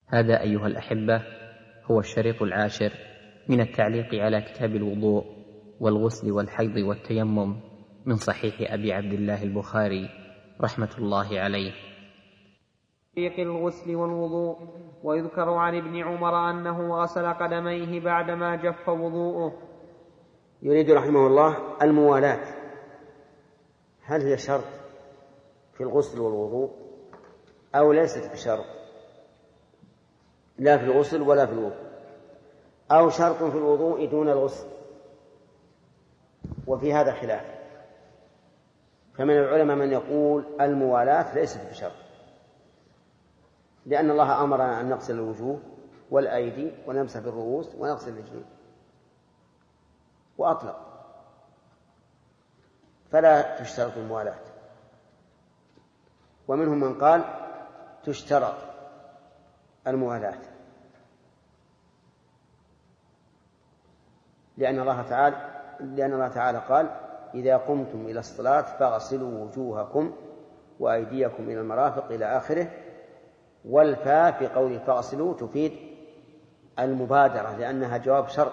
هذا أيها الأحبة هو الشريط 10 من التعليق على كتاب الوضوء والغسل والحيض والتيمم من صحيح أبي عبد الله البخاري رحمة الله عليه. طريق الغسل والوضوء. ويذكر عن ابن عمر أنه غسل قدميه بعدما جف وضوءه. يريد رحمه الله الموالاة، هل هي شرط في الغسل والوضوء أو ليست بشرط؟ لا في الغسل ولا في الوضوء، أو شرط في الوضوء دون الغسل، وفي هذا خلاف. فمن العلماء من يقول الموالاة ليست بشرط، لأن الله أمرنا أن نغسل الوجوه والأيدي ونمسح بالرؤوس ونغسل الرجلين وأطلق، فلا تشترط الموالاة. ومنهم من قال تشترط الموالاة، لأن الله تعالى قال: إذا قمتم إلى الصلاة فاغسلوا وجوهكم وأيديكم إلى المرافق إلى آخره. والفاء في قوله فاغسلوا تفيد المبادرة، لأنها جواب شرط،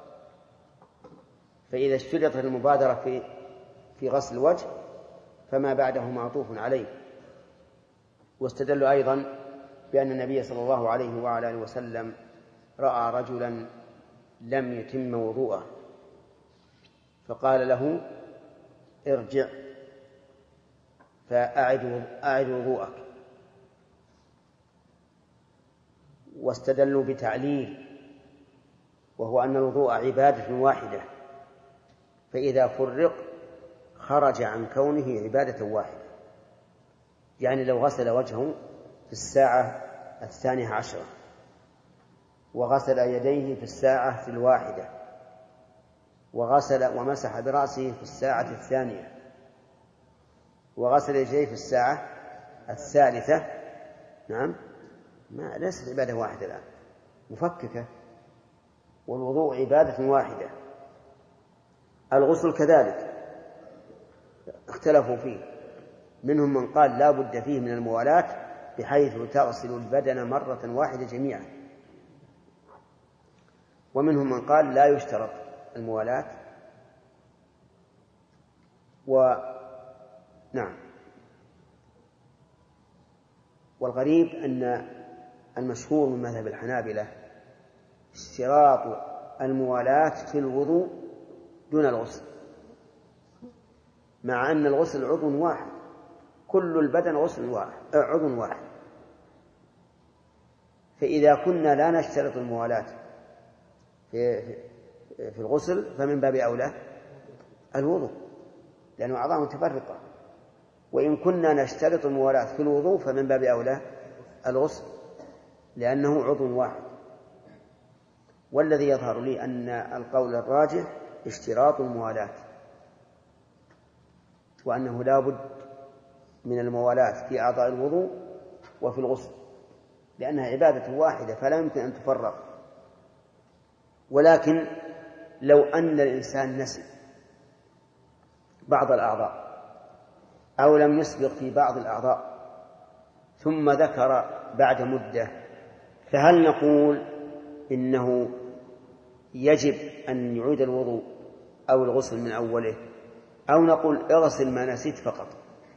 فإذا اشترطت المبادرة في غسل الوجه فما بعده معطوف عليه. واستدلوا أيضا بأن النبي صلى الله عليه وعلى آله وسلم رأى رجلا لم يتم وضوءه فقال له: ارجع فأعد وضوءك. واستدلوا بتعليل، وهو أن الوضوء عبادة واحدة، فإذا فرق خرج عن كونه عبادة واحدة. يعني لو غسل وجهه في الساعة 12 وغسل يديه في الساعة 1 وغسل ومسح برأسه في الساعة 2 وغسل يديه في الساعة 3، نعم، ما ليست عبادة واحدة الآن، مفككة. والوضوء عبادة واحدة. الغسل كذلك اختلفوا فيه، منهم من قال لا بد فيه من الموالاة بحيث تغسل البدن مرة واحدة جميعا، ومنهم من قال لا يشترط الموالاة. نعم. والغريب أن المشهور من مذهب الحنابلة اشتراط الموالاة في الوضوء دون الغسل، مع أن الغسل عضو واحد، كل البدن عضو واحد. فإذا كنا لا نشترط الموالاة في الغسل فمن باب أولى الوضوء، لأنه أعضاء متفرقة. وإن كنا نشترط الموالاة في الوضوء فمن باب أولى الغسل، لأنه عضو واحد. والذي يظهر لي أن القول الراجح اشتراط الموالاة، وأنه لا بد من الموالاة في أعضاء الوضوء وفي الغسل، لأنها عبادة واحدة فلا يمكن أن تفرق. ولكن لو أن الإنسان نسي بعض الأعضاء أو لم يسبق في بعض الأعضاء ثم ذكر بعد مدة، فهل نقول إنه يجب أن يعيد الوضوء أو الغسل من أوله، أو نقول اغسل ما نسيت فقط؟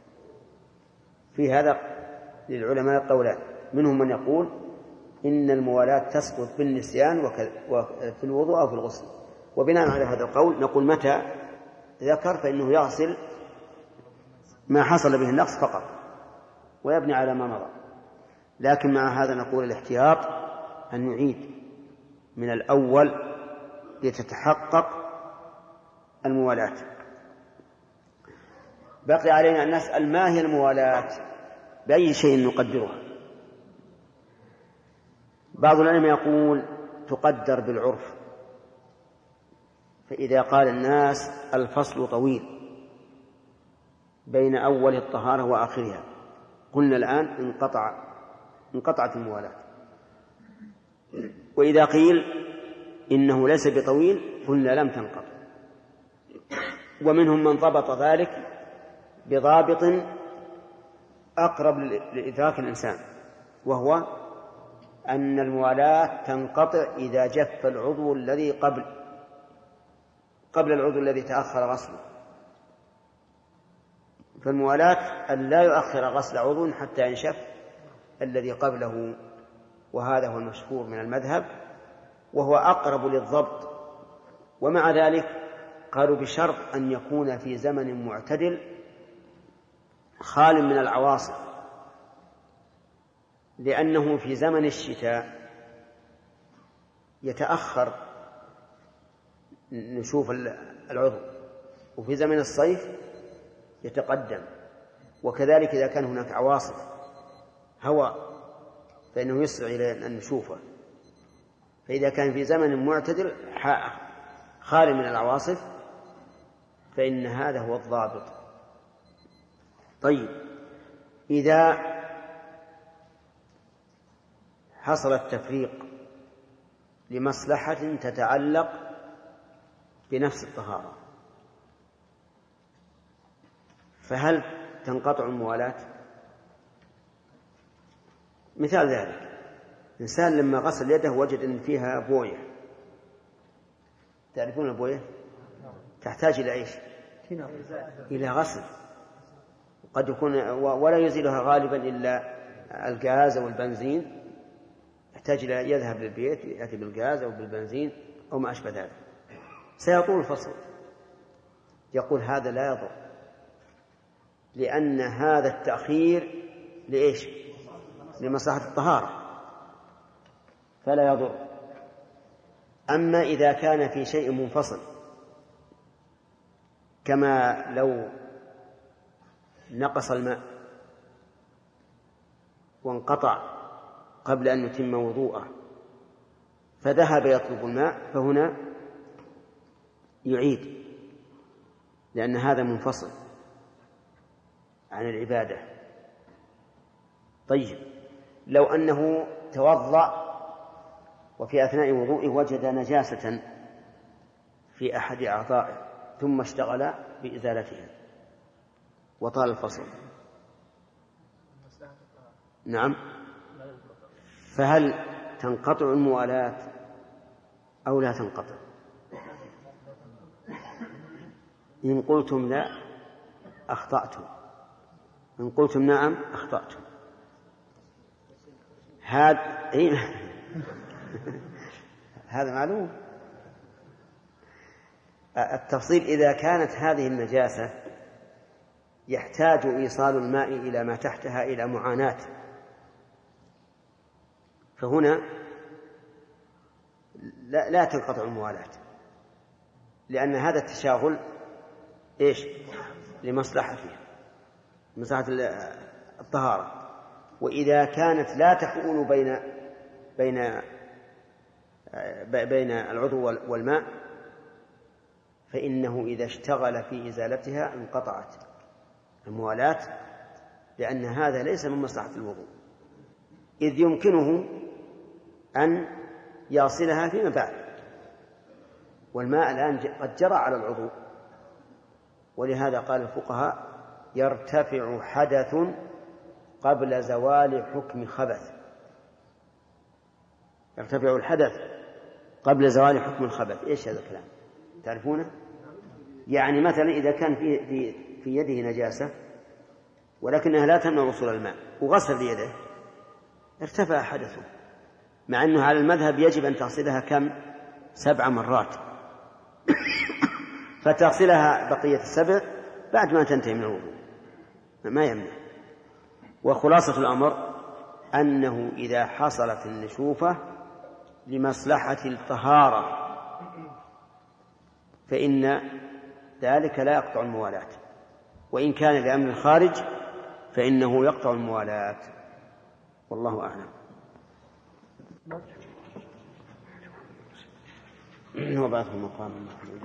في هذا للعلماء قولان، منهم من يقول إن الموالاة تسقط بالنسيان في الوضوء أو في الغسل، وبناء على هذا القول نقول متى ذكر فإنه يغسل ما حصل به النقص فقط ويبني على ما مضى. لكن مع هذا نقول الاحتياط أن نعيد من الأول لتتحقق الموالاة. بقي علينا أن نسأل: ما هي الموالاة؟ بأي شيء نقدرها؟ بعض العلماء يقول تقدر بالعرف، فإذا قال الناس الفصل طويل بين أول الطهارة وآخرها، قلنا الآن انقطعت الموالاة. وإذا قيل إنه ليس بطويل قلنا لم تنقطع. ومنهم من ضبط ذلك بضابط أقرب لإدراك الإنسان، وهو أن الموالاة تنقطع إذا جف العضو الذي قبل العضو الذي تأخر غسله. فالموالاة أن لا يؤخر غسل عضو حتى ينشف الذي قبله، وهذا هو المشهور من المذهب وهو أقرب للضبط. ومع ذلك قالوا بشرط أن يكون في زمن معتدل خال من العواصف، لأنه في زمن الشتاء يتأخر نشوف العضو، وفي زمن الصيف يتقدم، وكذلك إذا كان هناك عواصف هواء فإنه يسرع إلى أن نشوفه. فإذا كان في زمن معتدل خالي من العواصف فإن هذا هو الضابط. طيب، إذا حصل التفريق لمصلحة تتعلق بنفس الطهارة فهل تنقطع الموالاة؟ مثال ذلك إنسان لما غسل يده وجد أن فيها بوية، تعرفون البوية تحتاج إلى إيش؟ إلى غسل، قد يكون ولا يزيلها غالبا إلا الغاز أو البنزين، يحتاج إلى يذهب للبيت يأتي بالغاز أو بالبنزين أو ما أشبه ذلك، سيطول الفصل. يقول هذا لا يضر، لأن هذا التأخير لإيش؟ لمصلحة الطهارة فلا يضر. أما إذا كان في شيء منفصل كما لو نقص الماء وانقطع قبل أن يتم وضوءه فذهب يطلب الماء فهنا يعيد، لأن هذا منفصل عن العبادة. طيب، لو أنه توضأ وفي أثناء وضوئه وجد نجاسة في أحد أعضائه ثم اشتغل بإزالتها وطال الفصل، نعم، فهل تنقطع الموالاة أو لا تنقطع؟ إن قلتم لا أخطأتم، إن قلتم نعم أخطأتم. هذا معلوم. التفصيل إذا كانت هذه النجاسة يحتاج إيصال الماء إلى ما تحتها إلى معاناة، فهنا لا تنقطع الموالاة، لأن هذا التشاغل إيش؟ لمصلحتها، مصلحة الطهارة. وإذا كانت لا تحول بين العضو والماء فإنه إذا اشتغل في إزالتها انقطعت الموالاة، لأن هذا ليس من مصلحة الوضوء، إذ يمكنه أن يصلها فيما بعد، والماء الآن قد جرى على العضو. ولهذا قال الفقهاء يرتفع حدث قبل زوال حكم خبث. يرتفع الحدث قبل زوال حكم الخبث. إيش هذا الكلام؟ تعرفونه؟ يعني مثلا إذا كان في يده نجاسة ولكنها لا تمنع وصول الماء وغسل يده ارتفع حدثه، مع أنه على المذهب يجب أن تغسلها كم؟ 7 مرات فتغسلها بقية 7 بعد ما تنتهي من الوضوء ما يمنع. وخلاصة الأمر أنه إذا حصلت النشوفة لمصلحة الطهارة فإن ذلك لا يقطع الموالاة، وإن كان لأمر الخارج فإنه يقطع الموالاة، والله أعلم. وبعثه مقام محمود.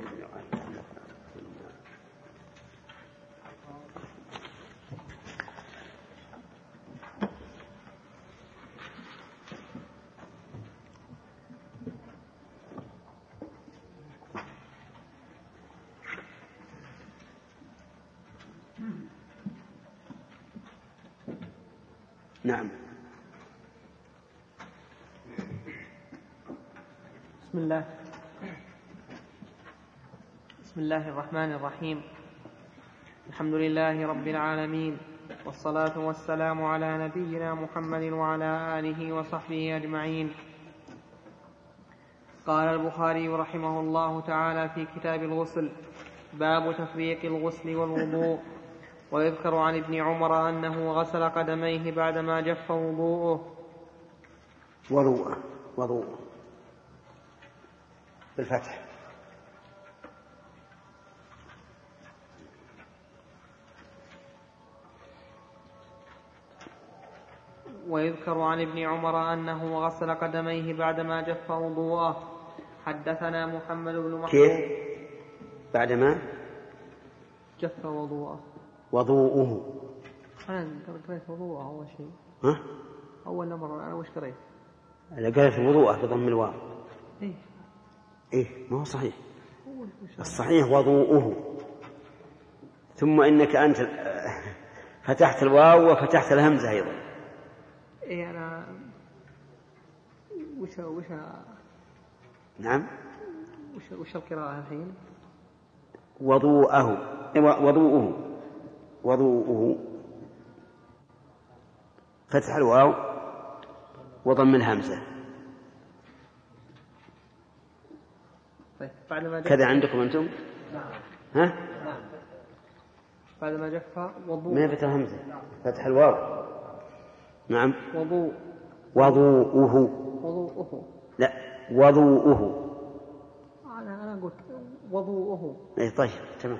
نعم. بسم الله الرحمن الرحيم. الحمد لله رب العالمين، والصلاة والسلام على نبينا محمد وعلى آله وصحبه أجمعين. قال البخاري رحمه الله تعالى في كتاب الغسل: باب تفريق الغسل والوضوء. ويذكر عن ابن عمر أنه غسل قدميه بعدما جف وضوءه بالفتح. ويذكر عن ابن عمر أنه غسل قدميه بعدما جف وضوءه. حدثنا محمد بن محمود. كيف بعدما جف وضوءه؟ أنا قريت وضوءه أول شيء. أول مرة أنا وش قريت؟ أنا قريت وضوءه بضم الواو. إيه ما هو صحيح. الصحيح وضوءه، ثم إنك أنت فتحت الواو وفتحت الهمزة أيضا. إيه أنا وش نعم وش القراءة الحين؟ وضوءه فتح الواو وضم الهمزة. طيب كذا عندكم أنتم؟ نعم. بعد ما جف وضوء ما فتح الهمزة، فتح الواو. نعم. وضوءه. لا، وضوءه. أنا قلت وضوءه. إيه طيب تمام.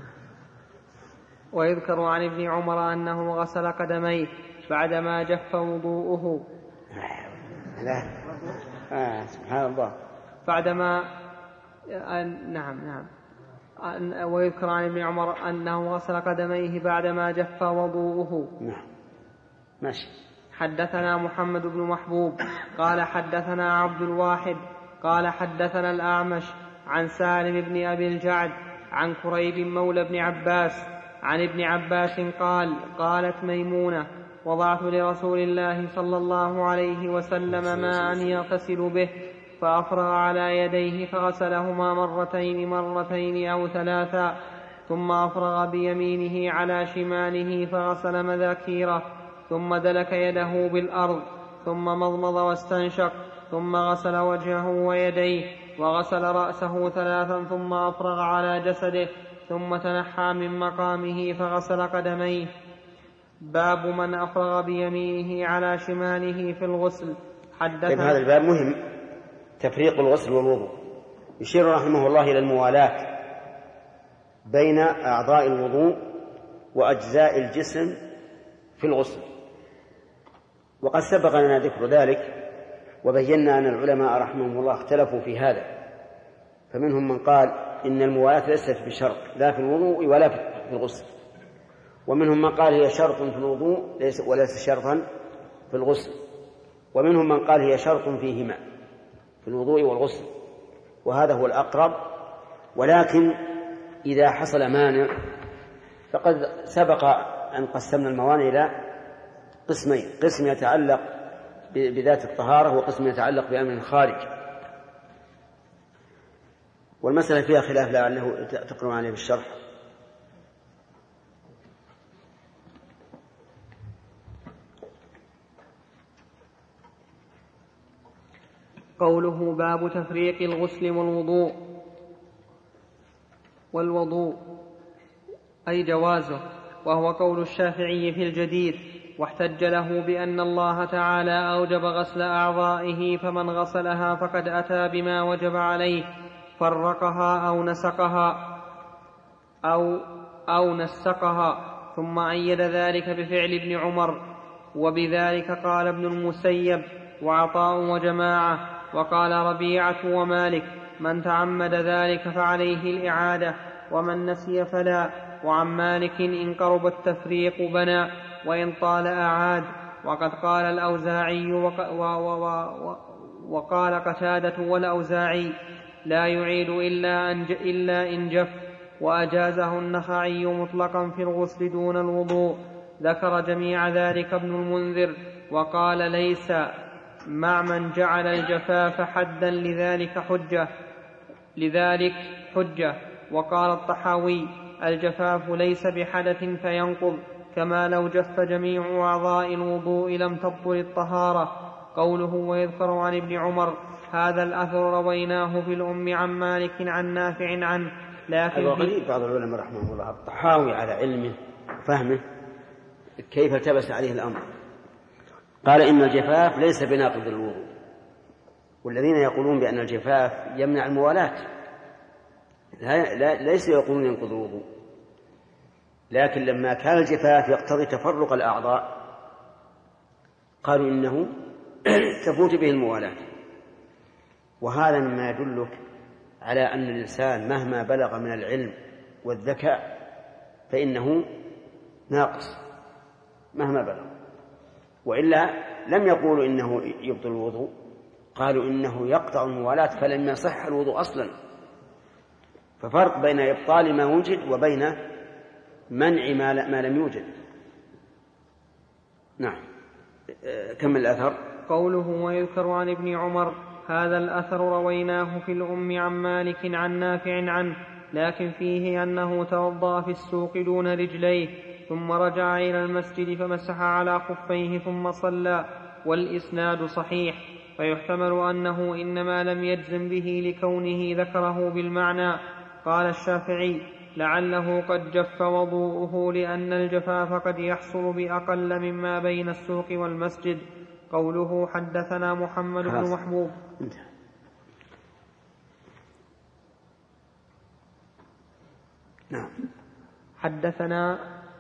ويذكر عن ابن عمر أنه غسل قدميه بعدما جف وضوءه. لا سبحان الله. بعدما نعم. ويذكر عن ابن عمر أنه غسل قدميه بعدما جف وضوءه. نعم ماشي. حدثنا محمد بن محبوب قال حدثنا عبد الواحد قال حدثنا الأعمش عن سالم بن أبي الجعد عن كريب مولى بن عباس عن ابن عباس قال: قالت ميمونة: وضعت لرسول الله صلى الله عليه وسلم ماء يغتسل به، فأفرغ على يديه فغسلهما مرتين أو ثلاثا، ثم أفرغ بيمينه على شماله فغسل مذاكيره، ثم دلك يده بالأرض، ثم مضمض واستنشق، ثم غسل وجهه ويديه، وغسل رأسه ثلاثا، ثم أفرغ على جسده، ثم تنحى من مقامه فغسل قدميه. باب من أفرغ بيمينه على شماله في الغسل. طيب هذا الباب مهم، تفريق الغسل والوضوء. يشير رحمه الله إلى الموالاة بين أعضاء الوضوء وأجزاء الجسم في الغسل، وقد سبق لنا ذكر ذلك، وبينا أن العلماء رحمهم الله اختلفوا في هذا، فمنهم من قال إن الموالاة ليست بشرط لا في الوضوء ولا في الغسل، ومنهم من قال هي شرط في الوضوء وليس شرطا في الغسل، ومنهم من قال هي شرط فيهما في الوضوء والغسل، وهذا هو الأقرب. ولكن إذا حصل مانع فقد سبق أن قسمنا الموانع إلى قسمين: قسم يتعلق بذات الطهارة، وقسم يتعلق بأمر خارج، والمسألة فيها خلاف لعله تقرأ عليه بالشرح. قوله: باب تفريق الغسل والوضوء أي جوازه، وهو قول الشافعي في الجديد، واحتج له بأن الله تعالى أوجب غسل أعضائه، فمن غسلها فقد أتى بما وجب عليه، فرقها أو نسقها، ثم أيد ذلك بفعل ابن عمر، وبذلك قال ابن المسيب وعطاء وجماعة، وقال ربيعة ومالك: من تعمد ذلك فعليه الإعادة، ومن نسي فلا. وعن مالك: إن قرب التفريق بنى، وإن طال أعاد. وقد قال الأوزاعي وقال قتادة والأوزاعي: لا يعيد إلا إن جف. وأجازه النخعي مطلقا في الغسل دون الوضوء. ذكر جميع ذلك ابن المنذر، وقال: ليس مع من جعل الجفاف حدا لذلك حجة. وقال الطحاوي: الجفاف ليس بحدث فينقض، كما لو جف جميع أعضاء الوضوء لم تبطل الطهارة. قوله: ويذكر عن ابن عمر، هذا الأثر رويناه في الأم عن مالك عن نافع عنه. لكن وقليل بعض العلماء رحمه الله الطحاوي على علمه وفهمه كيف التبس عليه الأمر، قال إن الجفاف ليس بناقض الوضوء. والذين يقولون بأن الجفاف يمنع الموالاة ليس يقولون ينقض الوضوء، لكن لما كان الجفاف يقتضي تفرق الأعضاء قالوا إنه تفوت به الموالاة. وهذا مما يدلك على أن الإنسان مهما بلغ من العلم والذكاء فإنه ناقص مهما بلغ، وإلا لم يقولوا إنه يبطل الوضوء، قالوا إنه يقطع الموالاة فلم يصح الوضوء أصلا. ففرق بين إبطال ما وجد وبين منع ما لم يوجد. نعم، كمل الأثر. قوله: ويذكر عن ابن عمر، هذا الأثر رويناه في الأم عن مالك عن نافع عنه، لكن فيه أنه توضأ في السوق دون رجليه ثم رجع إلى المسجد فمسح على خفيه ثم صلى، والإسناد صحيح. فيحتمل أنه إنما لم يجزم به لكونه ذكره بالمعنى. قال الشافعي: لعله قد جف وضوءه لأن الجفاف قد يحصل بأقل مما بين السوق والمسجد. قوله: حدثنا محمد بن محبوب. نعم. حدثنا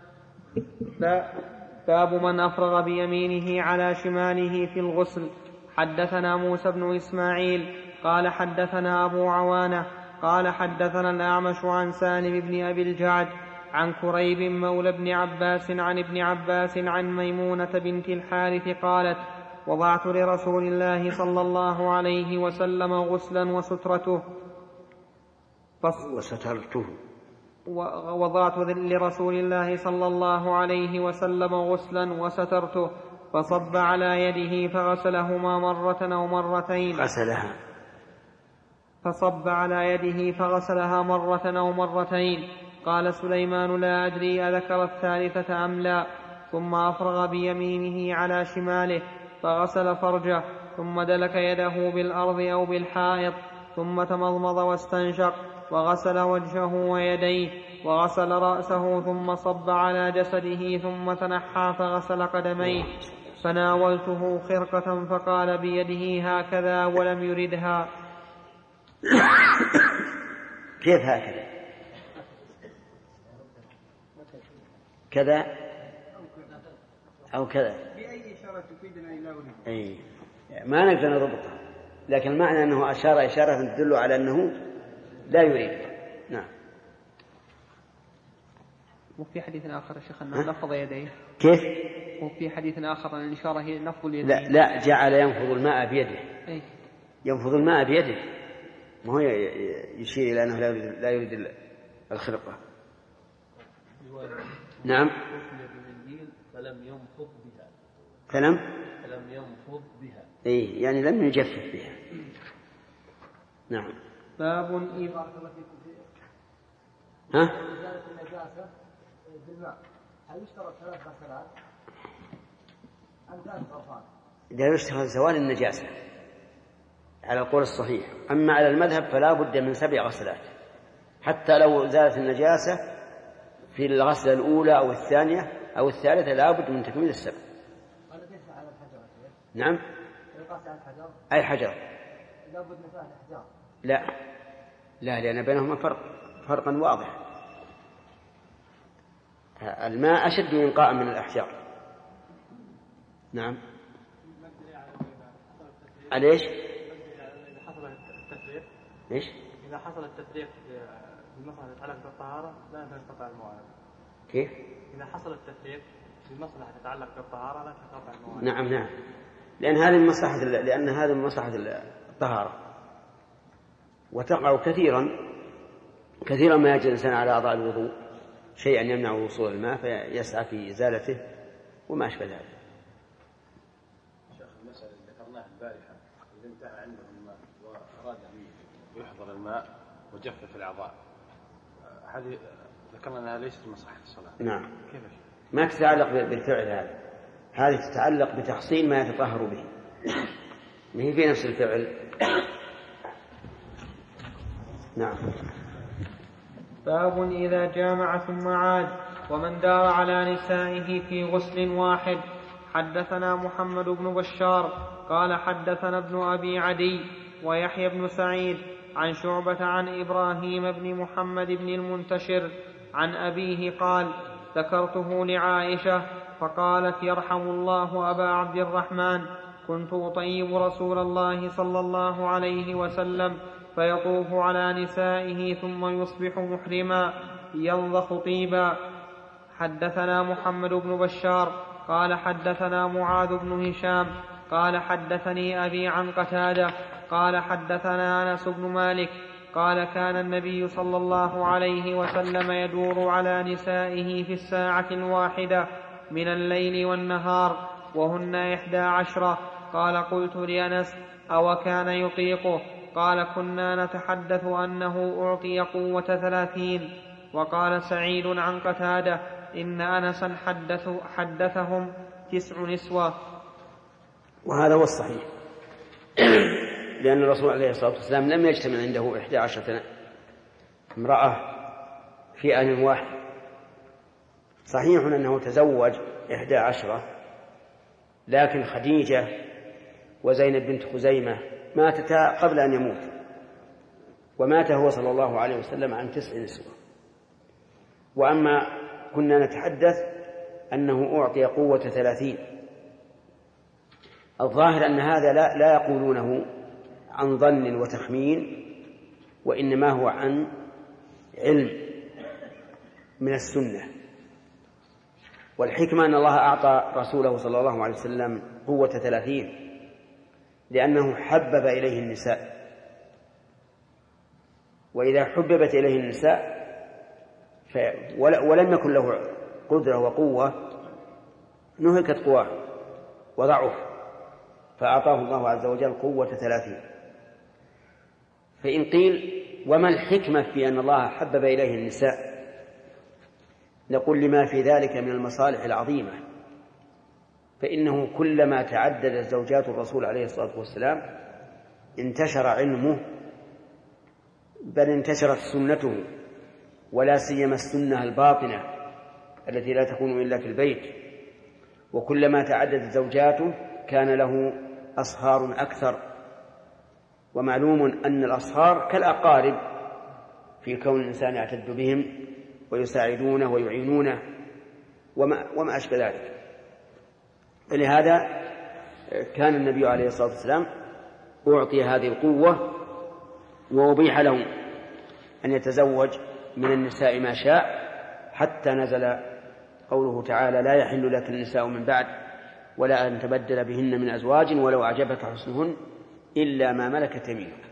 باب من أفرغ بيمينه على شماله في الغسل. حدثنا موسى بن إسماعيل قال حدثنا أبو عوانة قال حدثنا الأعمش عن سالم بن أبي الجعد عن كريب مولى ابن عباس عن ابن عباس عن ميمونة بنت الحارث قالت: وضعت لرسول الله صلى الله عليه وسلم غسلا وضعت لرسول الله صلى الله عليه وسلم غسلا وسترته، فصب على يده فغسلهما مرة أو مرتين. فصب على يده فغسلها مرة أو مرتين. قال سليمان: لا أدري أذكر الثالثة أم لا. ثم أفرغ بيمينه على شماله فغسل فرجه، ثم دلك يده بالأرض أو بالحائط، ثم تمضمض واستنشق، وغسل وجهه ويديه، وغسل رأسه، ثم صب على جسده، ثم تنحى فغسل قدميه. فناولته خرقة فقال بيده هكذا ولم يردها. كيف هكذا؟ كذا أو كذا؟ بأي إشارة تفيدنا إلا ولد؟ أي ما نقدر نضبطها، لكن المعنى أنه أشار إشارة تدل على أنه لا يريد. نعم. وفي حديث آخر شيخ أنه نفض يديه. كيف؟ وفي حديث آخر أن الإشارة هي نفض اليدين. لا جعل ينفض الماء بيده. أي. ينفض الماء بيده، ما هو يشير إلى أنه لا يريد الخرقة. نعم. فلم ينفض بها. فلم ينفض بها. إيه يعني لم يجفف بها. نعم. باب ها؟ إزالة النجاسة بالماء، هل يشترط 3 غسلات أم 3 غرفات؟ إذا يشترط زوال النجاسة على القول الصحيح، أما على المذهب فلا بد من 7 غسلات، حتى لو زالت النجاسة في الغسلة الأولى أو الثانية أو الثالثة لا بد من تكميل 7. على الحجر. نعم. على الحجر. أي حجر؟ لا بد من 3 أحجار. لا لأن بينهما فرقا واضح. الماء أشد إنقاء من الأحجار. نعم. ليش؟ إذا حصل التفريق. إيش؟ إذا حصل التفريق بمصلحة تتعلق بالطهارة لا تنقطع الموانع. كيف؟ إذا حصل التفريق بمصلحة تتعلق بالطهارة لا تنقطع الموانع. نعم. لأن هذه من مصلحة الطهارة، وتقع كثيرا ما يجد الإنسان على أعضاء الوضوء شيئا يمنع وصول الماء فيسعى في إزالته وما أشبه ذلك. شيخ المسألة اللي ذكرناها عنده الماء وأراد أن يحضر الماء وجفف الأعضاء، هذه ذكرنا أنها ليست من صحة الصلاة. نعم. كيف؟ ما تتعلق بالفعل هذا، هذه تتعلق بتحصيل ما يتطهر به، ما هي في نفس الفعل. نعم. باب إذا جامع ثم عاد ومن دار على نسائه في غسل واحد. حدثنا محمد بن بشار قال حدثنا ابن أبي عدي ويحيى بن سعيد عن شعبة عن إبراهيم بن محمد بن المنتشر عن أبيه قال ذكرته لعائشة فقالت يرحم الله أبا عبد الرحمن كنت أطيب رسول الله صلى الله عليه وسلم فيطوف على نسائه ثم يصبح محرما ينضخ طيبا. حدثنا محمد بن بشار قال حدثنا معاذ بن هشام قال حدثني أبي عن قتادة قال حدثنا أنس بن مالك قال كان النبي صلى الله عليه وسلم يدور على نسائه في الساعة الواحدة من الليل والنهار وهن 11. قال قلت لأنس أو كان يطيقه؟ قال كنا نتحدث أنه أعطي قوة 30. وقال سعيد عن قتادة إن أنسا حدثهم 9 نسوة. وهذا هو الصحيح، لأن الرسول عليه الصلاة والسلام لم يجتمع عنده 11 امرأة في آن واحد. صحيح أنه تزوج 11، لكن خديجة وزينب بنت خزيمة ماتتا قبل أن يموت، ومات هو صلى الله عليه وسلم عن 9 نسوة. وأما كنا نتحدث أنه أعطي قوة 30، الظاهر أن هذا لا يقولونه عن ظن وتخمين، وإنما هو عن علم من السنة. والحكمة أن الله أعطى رسوله صلى الله عليه وسلم قوة 30 لأنه حبب إليه النساء، وإذا حببت إليه النساء ولم يكن له قدرة وقوة نهكت قواه وضعف، فأعطاه الله عز وجل قوة 30. فإن قيل وما الحكمة في أن الله حبب إليه النساء؟ نقول لما في ذلك من المصالح العظيمة، فإنه كلما تعددت زوجات الرسول عليه الصلاة والسلام انتشر علمه، بل انتشرت سنته، ولا سيما السنة الباطنة التي لا تكون إلا في البيت. وكلما تعددت زوجاته كان له أصهار أكثر، ومعلوم أن الأصهار كالأقارب في كون الإنسان يعتد بهم ويساعدونه ويعينونه وما أشبه ذلك. فلهذا كان النبي عليه الصلاة والسلام أعطي هذه القوة، وأبيح له أن يتزوج من النساء ما شاء، حتى نزل قوله تعالى لا يحل لك النساء من بعد ولا أن تبدل بهن من أزواج ولو أعجبك حسنهن إلا ما ملكت يمينك.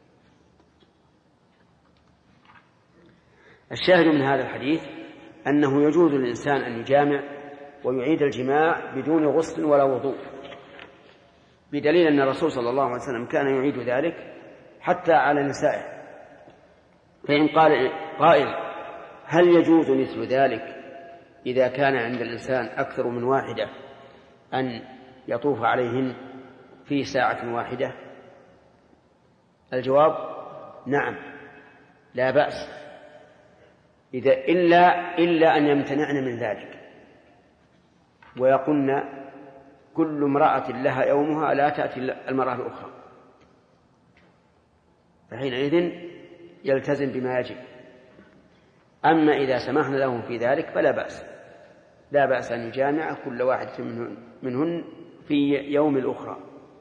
الشاهد من هذا الحديث أنه يجوز للإنسان أن يجامع ويعيد الجماع بدون غسل ولا وضوء، بدليل أن الرسول صلى الله عليه وسلم كان يعيد ذلك حتى على نسائه. فإن قال قائل هل يجوز مثل ذلك إذا كان عند الإنسان أكثر من واحدة أن يطوف عليهن في ساعة واحدة؟ الجواب نعم، لا بأس، إلا أن يمتنعن من ذلك ويقولن كل امرأة لها يومها لا تأتي المرأة الأخرى، فحينئذ يلتزم بما يجب. أما إذا سمحنا لهم في ذلك فلا بأس، لا بأس أن يجامع كل واحد منهن في يوم الأخرى.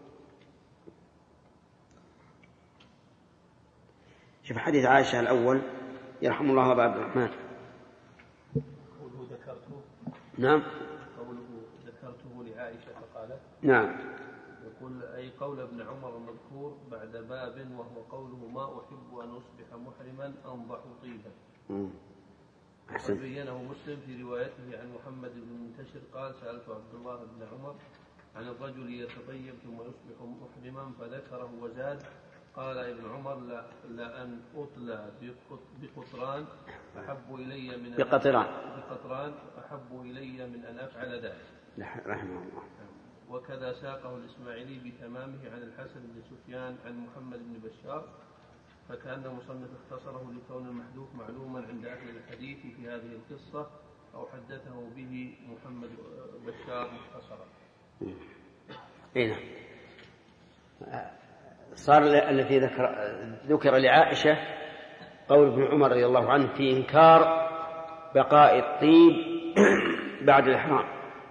شوف حديث عائشة الأول يرحم الله أبا عبد الرحمن. قوله ذكرته. نعم. قوله ذكرته لعائشة فقالت. نعم. يقول أي قول ابن عمر المذكور بعد باب وهو قوله ما أحب أن أصبح محرما أنضح طيبا. أحسن. بينه مسلم في روايته عن محمد بن المنتشر قال سألت عبد الله بن عمر عن الرجل يتطيب ثم يصبح محرما فذكره وزاد قال ابن عمر لأن أطلى بقطران أحب إلي من أن أفعل ذلك رحمه الله. وكذا ساقه الإسماعيلي بتمامه عن الحسن بن سفيان عن محمد بن بشار، فكأن المصنف اختصره لكون المحذوف معلوما عند أهل الحديث في هذه القصة أو حدثه به محمد بشار مختصرا. هنا صار الذي ذكر لعائشة قول ابن عمر رضي الله عنه في إنكار بقاء الطيب بعد الإحرام،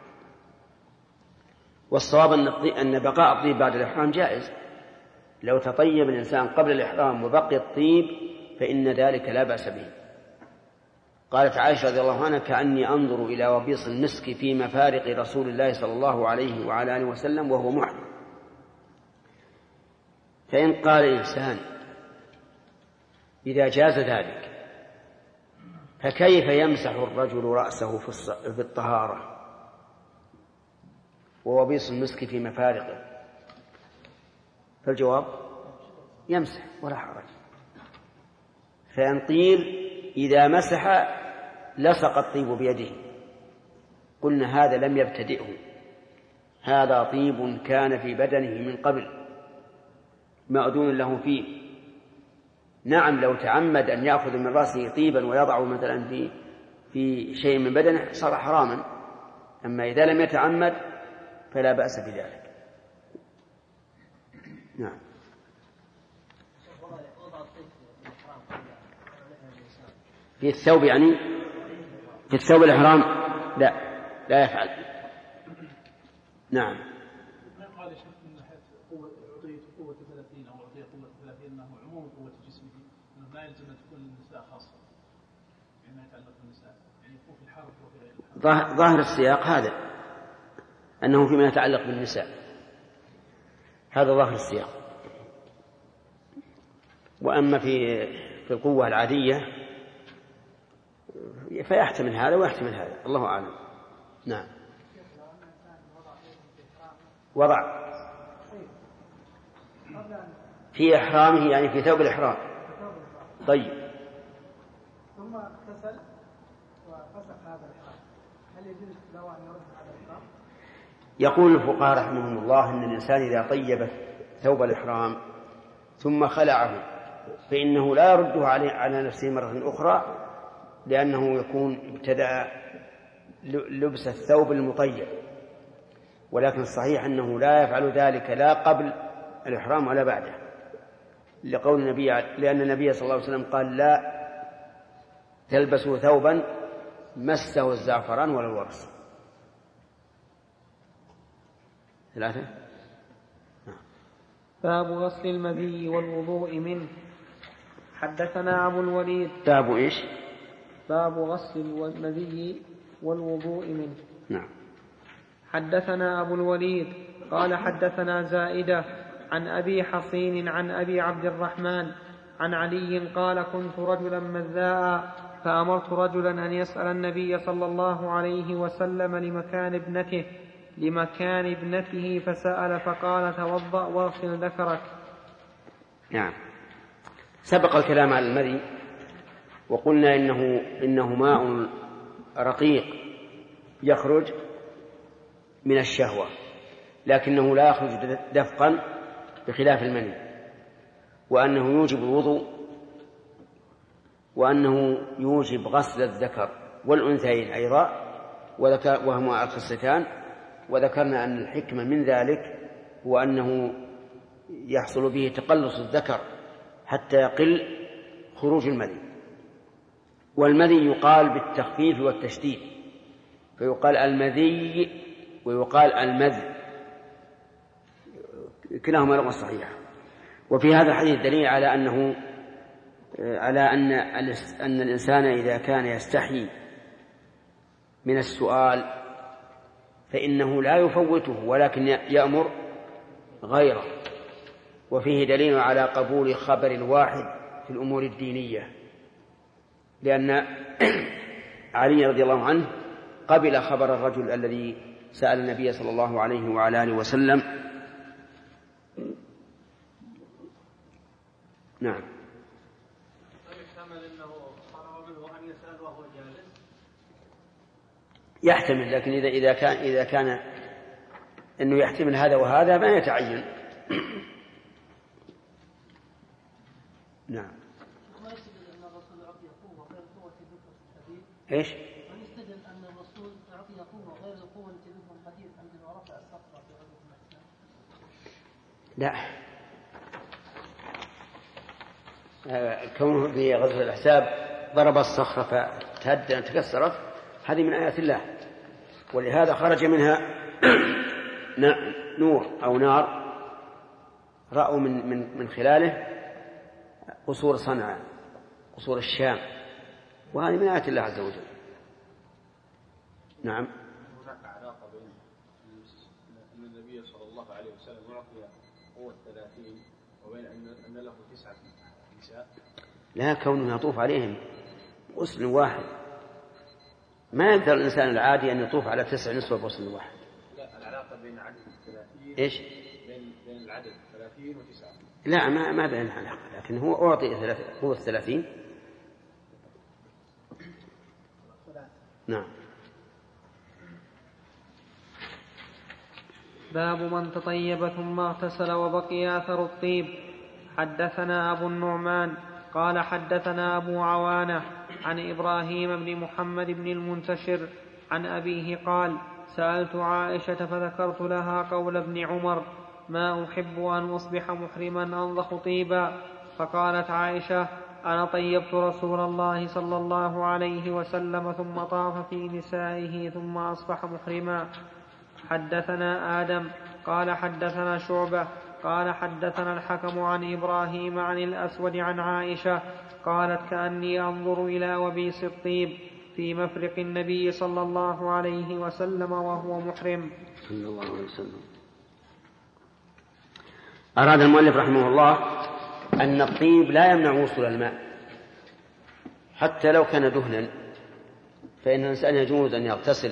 والصواب أن بقاء الطيب بعد الإحرام جائز. لو تطيب الإنسان قبل الإحرام وبقي الطيب فإن ذلك لا بأس به. قالت عائشة رضي الله عنها كأني أنظر إلى وبيص المسك في مفارق رسول الله صلى الله عليه وعلى آله وسلم وهو محرم. فإن قال الإنسان إذا جاز ذلك فكيف يمسح الرجل رأسه في الطهارة ووبيص المسك في مفارقه؟ فالجواب يمسح ولا حرج. فإن قيل إذا مسح لصق الطيب بيده قلنا هذا لم يبتدئه، هذا طيب كان في بدنه من قبل مأذون له فيه. نعم لو تعمد أن يأخذ من رأسه طيبا ويضعه مثلا في شيء من بدنه صار حراما، أما إذا لم يتعمد فلا بأس بذلك. نعم. في الثوب يعني في الثوب الإحرام لا يفعل. نعم. ما قال شيخ من ناحية أعطيت قوة 30 أو أعطيت قوة 30 أنه عموم قوة جسمه، أنه لا يلزم أن تكون النساء خاصة بما يتعلق بالنساء، يعني يكون في الحرب وفي غير الحرب. ظاهر السياق هذا أنه فيما يتعلق بالنساء، هذا ظاهر السياق. وأما في القوة العادية فيحتمل هذا ويحتمل هذا، الله أعلم. نعم. وضع في إحرامه يعني في ثوب الإحرام. طيب. ثم اغتسل وفسخ هذا الإحرام، هل يجوز له أن يرد هذا الإحرام؟ يقول الفقهاء رحمهم الله إن الإنسان إذا طيب ثوب الإحرام ثم خلعه فإنه لا يرده على نفسه مرة أخرى، لأنه يكون ابتدأ لبس الثوب المطيب. ولكن الصحيح أنه لا يفعل ذلك لا قبل الإحرام ولا بعده، لقول النبي، لأن النبي صلى الله عليه وسلم قال لا تلبسوا ثوبا مسه الزعفران ولا الورس. 3. باب غسل المذي والوضوء منه. حدثنا أبو الوليد. باب إيش؟ باب غسل المذي والوضوء منه. نعم. حدثنا أبو الوليد قال حدثنا زائدة عن أبي حصين عن أبي عبد الرحمن عن علي قال كنت رجلا مذاء فأمرت رجلا أن يسأل النبي صلى الله عليه وسلم لمكان ابنته فسأل فقال توضأ واغسل ذكرك. نعم. سبق الكلام على المذي وقلنا إنه ماء رقيق يخرج من الشهوة، لكنه لا يخرج دفقا بخلاف المني، وأنه يوجب الوضوء، وأنه يوجب غسل الذكر والأنثيين أيضا، وهما الخصتان. وذكرنا أن الحكمة من ذلك هو أنه يحصل به تقلص الذكر حتى يقل خروج المذي. والمذي يقال بالتخفيف والتشديد، فيقال المذي ويقال المذ، كلاهما لغة صحيحة. وفي هذا الحديث دليل على أن الإنسان إذا كان يستحي من السؤال فإنه لا يفوته ولكن يأمر غيره. وفيه دليل على قبول خبر الواحد في الأمور الدينية، لأن علي رضي الله عنه قبل خبر الرجل الذي سأل النبي صلى الله عليه وعلى آله وسلم. نعم. يحتمل، لكن إذا كان أنه يحتمل هذا وهذا ما يتعين. نعم. ايش؟ ويستدل ان الرسول اعطي قوه غير القوه التي ذكر الحديث عندما رفع الصخره في غزوه الاحزاب. لا، كونه في غزوه الاحزاب ضرب الصخره فتكسرت، هذه من ايات الله، ولهذا خرج منها نور او نار راوا من خلاله قصور صنعاء، قصور الشام، وهذه من آيات الله عز وجل. نعم. هناك علاقة بين أن النبي صلى الله عليه وسلم يعطي قوة 30 وبين أن له 9 نساء؟ لا، كونه يطوف عليهم غسل واحد، ما يقدر الإنسان العادي أن يطوف على 9 نسوة بغسل واحد. لا، العلاقة بين عدد 30. إيش؟ بين العدد 30 و9. لا، ما بين علاقة، لكن هو أعطي قوة 30. نعم. باب من تطيب ثم اغتسل وبقي أثر الطيب. حدثنا أبو النعمان قال حدثنا أبو عوانة عن إبراهيم بن محمد بن المنتشر عن أبيه قال سألت عائشة فذكرت لها قول ابن عمر ما أحب أن أصبح محرما أنضخ طيبا، فقالت عائشة أنا طيبت رسول الله صلى الله عليه وسلم ثم طاف في نسائه ثم أصبح محرما. حدثنا آدم قال حدثنا شعبة قال حدثنا الحكم عن إبراهيم عن الأسود عن عائشة قالت كأني أنظر إلى وبيس الطيب في مفرق النبي صلى الله عليه وسلم وهو محرم. صلى الله عليه وسلم. أراد المؤلف رحمه الله أن الطيب لا يمنع وصول الماء حتى لو كان دهنا، فإن الإنسان يجوز أن يغتسل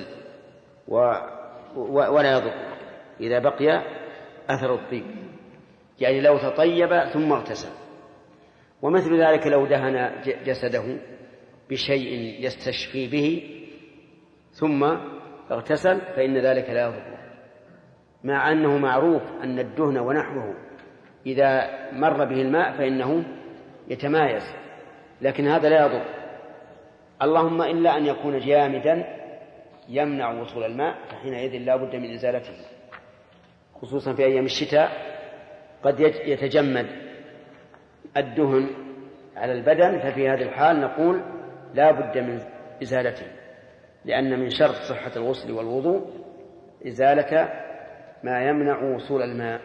ولا يضر إذا بقي أثر الطيب، يعني لو تطيب ثم اغتسل. ومثل ذلك لو دهن جسده بشيء يستشفي به ثم اغتسل فإن ذلك لا يضر، مع أنه معروف أن الدهن ونحوه إذا مر به الماء فإنه يتمايز، لكن هذا لا يضر، اللهم إلا أن يكون جامدا يمنع وصول الماء، فحينئذ لا بد من إزالته، خصوصا في أيام الشتاء قد يتجمد الدهن على البدن، ففي هذه الحال نقول لا بد من إزالته، لأن من شرط صحة الغسل والوضوء إزالة ما يمنع وصول الماء.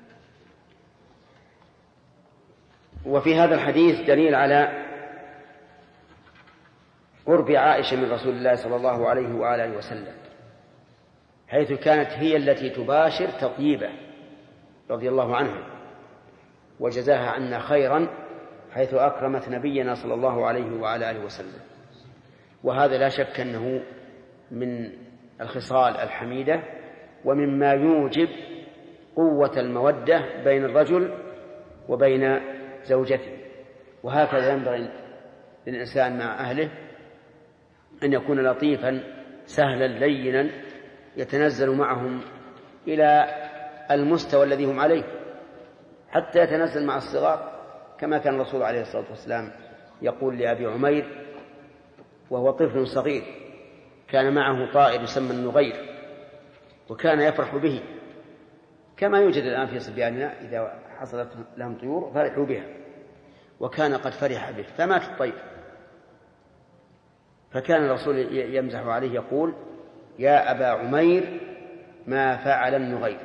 وفي هذا الحديث دليل على قرب عائشة من رسول الله صلى الله عليه وآله وسلم، حيث كانت هي التي تباشر تطيبه رضي الله عنها، وجزاها عنا خيرا حيث أكرمت نبينا صلى الله عليه وآله وسلم. وهذا لا شك أنه من الخصال الحميدة ومما يوجب قوة المودة بين الرجل وبين زوجته. وهكذا ينبغي للإنسان مع أهله أن يكون لطيفا سهلا لينا يتنزل معهم إلى المستوى الذي هم عليه، حتى يتنزل مع الصغار، كما كان الرسول عليه الصلاة والسلام يقول لأبي عمير وهو طفل صغير كان معه طائر يسمى النغير، وكان يفرح به كما يوجد الآن في صبياننا إذا حصلت لهم طيور فرحوا بها، وكان قد فرح به فمات الطير، فكان الرسول يمزح عليه يقول يا أبا عمير ما فعل النغير.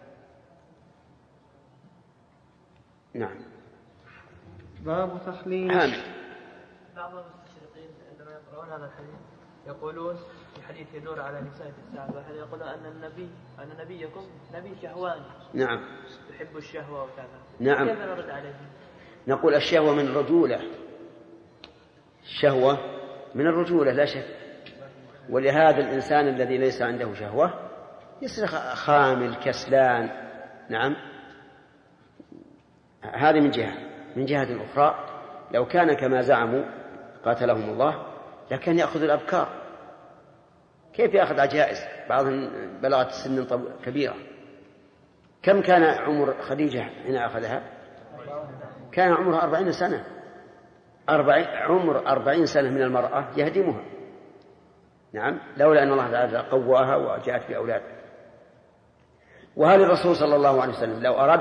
نعم. باب تخليل. بعض المستشرقين عندما يقرؤون هذا الحديث يقولون في حديث يدور على نساء الصحابة يقولون أن نبيكم نبي شهواني. نعم. يحب الشهوة وكذا. نعم. كيف نرد عليه؟ نقول الشهوة من الرجولة، الشهوة من الرجولة لا شك، ولهذا الإنسان الذي ليس عنده شهوة يصير خامل كسلان. نعم، هذه من جهة. من جهة أخرى لو كان كما زعموا قاتلهم الله لكان يأخذ الأبكار. كيف يأخذ عجائز؟ بعضهم بلغت سن كبيرة. كم كان عمر خديجة حين أخذها؟ كان عمرها 40 سنة. عمر 40 سنة من المرأة يهدمها. نعم، لولا أن الله تعالى قواها وجاءت بأولاد. وهل الرسول صلى الله عليه وسلم لو أراد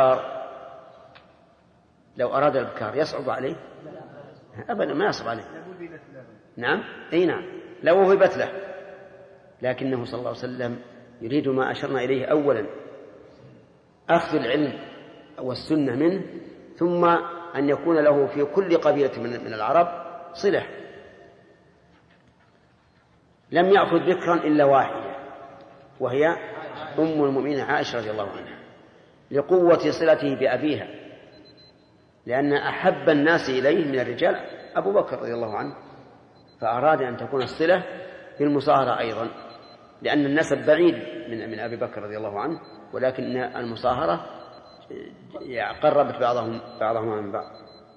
الأبكار يصعب عليه؟ أبدا ما يصعب عليه. نعم، أي نعم، لو وهبت له، لكنه صلى الله عليه وسلم يريد ما أشرنا إليه أولا، أخذ العلم والسنة منه، ثم أن يكون له في كل قبيلة من العرب صلة. لم يأخذ بكرا إلا واحدة وهي أم المؤمنين عائشة رضي الله عنها، لقوة صلته بأبيها، لأن أحب الناس إليه من الرجال أبو بكر رضي الله عنه، فأراد أن تكون الصلة في المصاهرة أيضا، لأن النسب بعيد من أبي بكر رضي الله عنه، ولكن المصاهرة قربت بعضهم من بعض.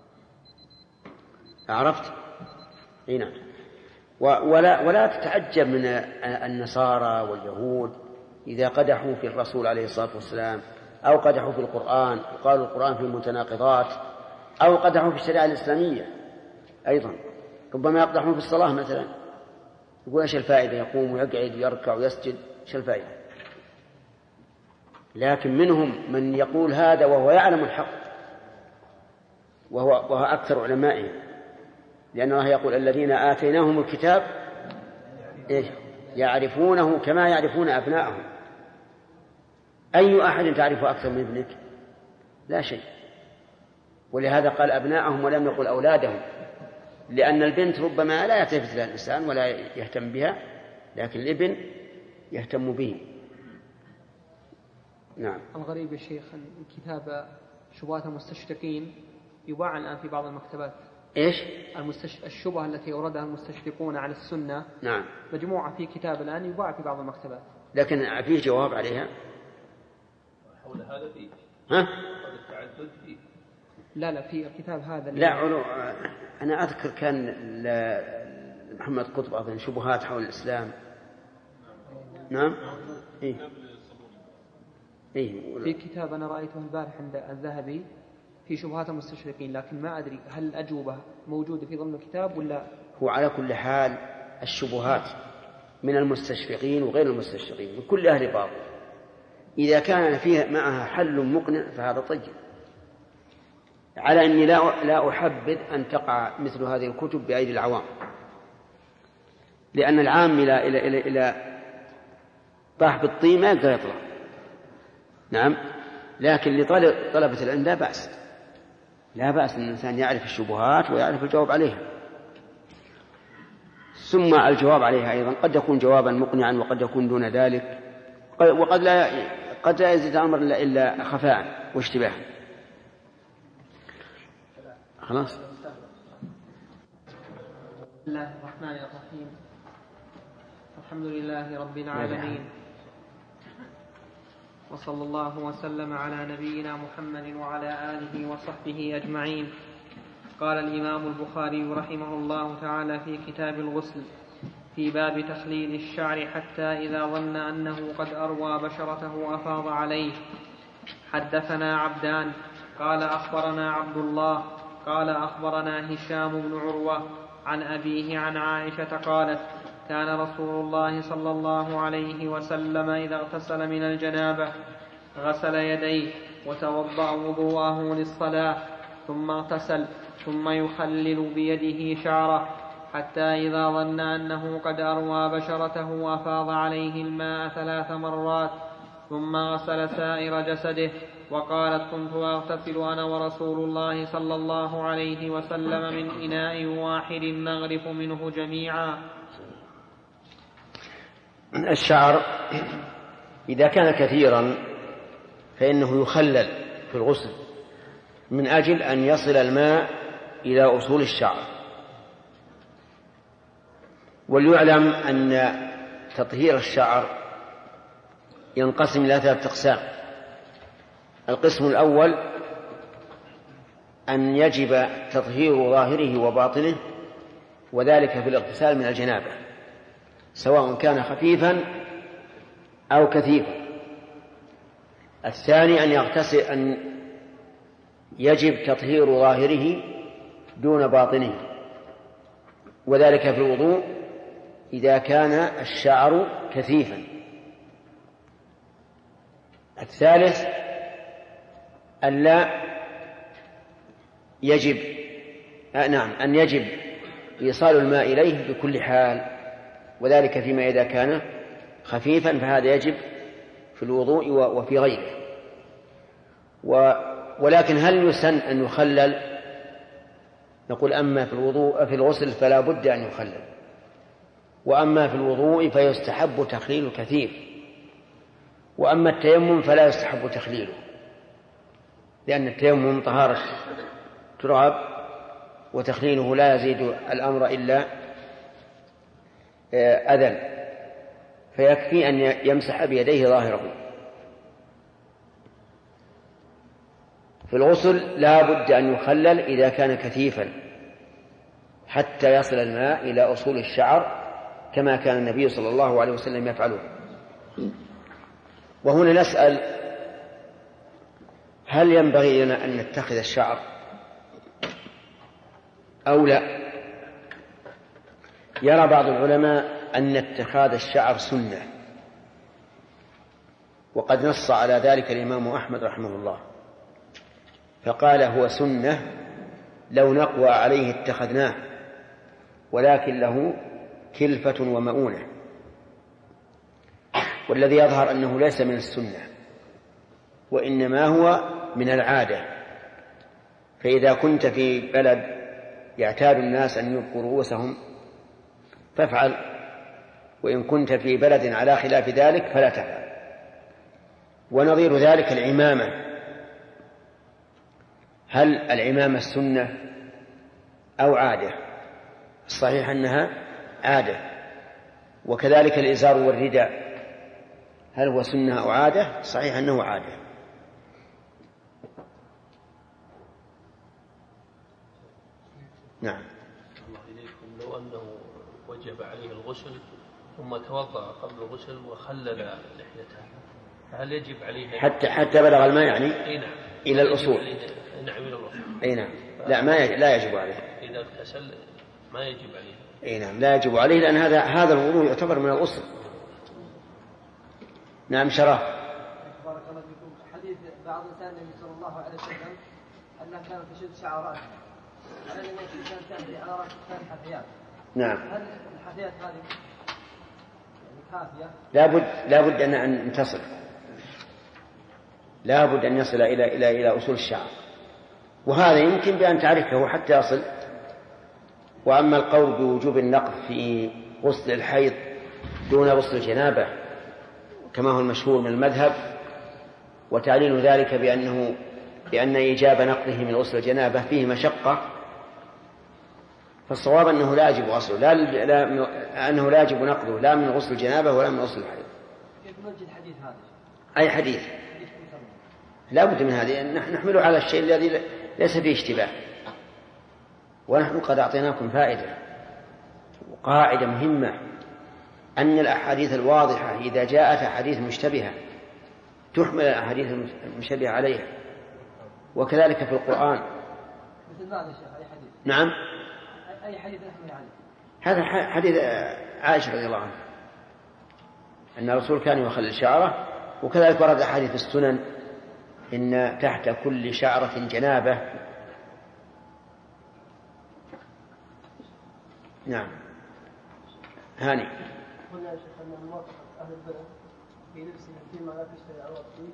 عرفت؟ هنا. ولا تتعجب من النصارى واليهود إذا قدحوا في الرسول عليه الصلاة والسلام، أو قدحوا في القرآن وقالوا القرآن فيه متناقضات، أو قدحوا في الشريعة الإسلامية أيضا. ربما يقدحون في الصلاة مثلا، يقول إيش الفائدة؟ يقوم ويقعد ويركع ويسجد، إيش الفائدة؟ لكن منهم من يقول هذا وهو يعلم الحق، وهو أكثر علمائه، لأن الله يقول الذين آتيناهم الكتاب يعرفونه كما يعرفون أبناءهم. أي أحد تعرف أكثر من ابنك؟ لا شيء. ولهذا قال أبناءهم ولم يقل أولادهم، لأن البنت ربما لا يلتفت لها الإنسان ولا يهتم بها، لكن الابن يهتم به. نعم. الغريب يا شيخ الكتاب شبهات المستشرقين يباع الآن في بعض المكتبات. إيش؟ الشبهة التي أوردها المستشرقون على السنة. نعم. مجموعة في كتاب الآن يباع في بعض المكتبات. لكن فيه جواب عليها. حول هذا فيه. ها؟ حول التعدد فيه. لا في الكتاب هذا. لا أنا أذكر كان محمد قطب أظن شبهات حول الإسلام. نعم. إيه. في كتاب أنا رأيته البارح عند الذهبي في شبهات المستشرقين، لكن ما أدري هل الأجوبة موجودة في ضمن الكتاب ولا. هو على كل حال الشبهات من المستشرقين وغير المستشرقين من كل أهل باطل، إذا كان فيها معها حل مقنع فهذا طيب، على أني لا أحبذ أن تقع مثل هذه الكتب بأيدي العوام، لأن العام إلى طاح بالطين ما يقدر يطلع. نعم. لكن لطلبة العلم لا بأس أن الإنسان يعرف الشبهات ويعرف الجواب عليها. ثم الجواب عليها أيضا قد يكون جوابا مقنعا وقد يكون دون ذلك، وقد لا يزيد الأمر إلا خفاء واشتباه. خلاص. بسم الله الرحمن الرحيم. الحمد لله رب العالمين، وصلى الله وسلم على نبينا محمد وعلى آله وصحبه أجمعين. قال الإمام البخاري رحمه الله تعالى في كتاب الغسل في باب تخليل الشعر حتى إذا ظن أنه قد أروى بشرته أفاض عليه. حدثنا عبدان قال أخبرنا عبد الله قال أخبرنا هشام بن عروة عن أبيه عن عائشة قالت كان رسول الله صلى الله عليه وسلم إذا اغتسل من الجنابة غسل يديه وتوضأ وضوءه للصلاة ثم اغتسل ثم يخلل بيده شعره حتى إذا ظن أنه قد أروى بشرته أفاض عليه الماء 3 مرات ثم غسل سائر جسده. وقالت كنت أغتسل أنا ورسول الله صلى الله عليه وسلم من إناء واحد نغرف منه جميعا. الشعر إذا كان كثيرا فإنه يخلل في الغسل من أجل أن يصل الماء إلى أصول الشعر. وليعلم أن تطهير الشعر ينقسم إلى 3 أقسام. القسم الأول أن يجب تطهير ظاهره وباطنه، وذلك في الاغتسال من الجنابة سواء كان خفيفا أو كثيفا. الثاني أن يجب تطهير ظاهره دون باطنه، وذلك في الوضوء إذا كان الشعر كثيفا. الثالث أن يجب إيصال الماء إليه بكل حال، وذلك فيما إذا كان خفيفا فهذا يجب في الوضوء وفي غيره. ولكن هل يسن أن يخلل؟ نقول أما في الغسل فلا بد أن يخلل، وأما في الوضوء فيستحب تخليل الكثير، وأما التيمم فلا يستحب تخليله، لأن التيمم طهارة تراب، وتخليله لا يزيد الأمر إلا أذى، فيكفي أن يمسح بيديه ظاهره. في الغسل لا بد أن يخلل إذا كان كثيفا حتى يصل الماء إلى أصول الشعر كما كان النبي صلى الله عليه وسلم يفعله. وهنا نسأل: هل ينبغي لنا أن نتخذ الشعر أو لا؟ يرى بعض العلماء أن اتخاذ الشعر سنة، وقد نص على ذلك الإمام أحمد رحمه الله، فقال: هو سنة لو نقوى عليه اتخذناه، ولكن له كلفة ومؤونة. والذي يظهر أنه ليس من السنة، وإنما هو من العادة. فإذا كنت في بلد يعتاد الناس أن يبقوا رؤوسهم فافعل، وإن كنت في بلد على خلاف ذلك فلا تفعل. ونظير ذلك العمامة، هل العمامة السنة أو عادة؟ الصحيح أنها عادة. وكذلك الإزار والرداء، هل هو سنة أو عادة؟ صحيح أنه عادة. نعم. الله إليكم، لو أنه وجب عليه الغسل ثم توضأ قبل الغسل وخلل لحيته، فهل يجب عليه حتى بلغ الماء يعني نعم. إلى الأصول؟ نعم، إلى الأصول. أي نعم. لا يجب عليه. إذا اغتسل ما يجب عليه. أي نعم، لا يجب عليه، لأن هذا الوضوء يعتبر من الغسل. نعم. شرف. بارك الله فيكم. حديث بعض نساء النبي صلى الله عليه وسلم أنها كانت تشد شعرات على أن الإنسان تأتي على رأس ثلاث حثيات. نعم. هل الحثيات هذه كافية؟ لا بد أن تصل، لا بد أن يصل إلى أصول الشعر، وهذا يمكن بأن تعرفه حتى يصل. وأما القول بوجوب النقض في غسل الحيض دون غسل الجنابة كما هو المشهور من المذهب، وتعليل ذلك بأن إيجاب نقضه من غسل الجنابة فيه مشقة، فالصواب أنه لا يجب غسله، أنه لا يجب نقضه لا من غسل الجنابة ولا من غسل الحيض. كيف نوجد حديث هذا؟ أي حديث؟ لا بد من هذه، نحمله على الشيء الذي ليس فيه اشتباه. ونحن قد أعطيناكم فائدة وقاعدة مهمة، أن الأحاديث الواضحة إذا جاءت أحاديث مشتبهة تحمل الأحاديث المشتبهة عليها، وكذلك في القرآن. مثل ماذا يا شيخ؟ أي حديث؟ نعم. أي حديث نحمل عليه؟ هذا حديث عائشة رضي الله عنها أن الرسول كان يخلل شعره، وكذلك ورد أحاديث السنن إن تحت كل شعرة جنابة. نعم. هاني. قلنا يا شيخ أن موافقة أهل البلد في لبسهم فيما لا تشتري عورات فيه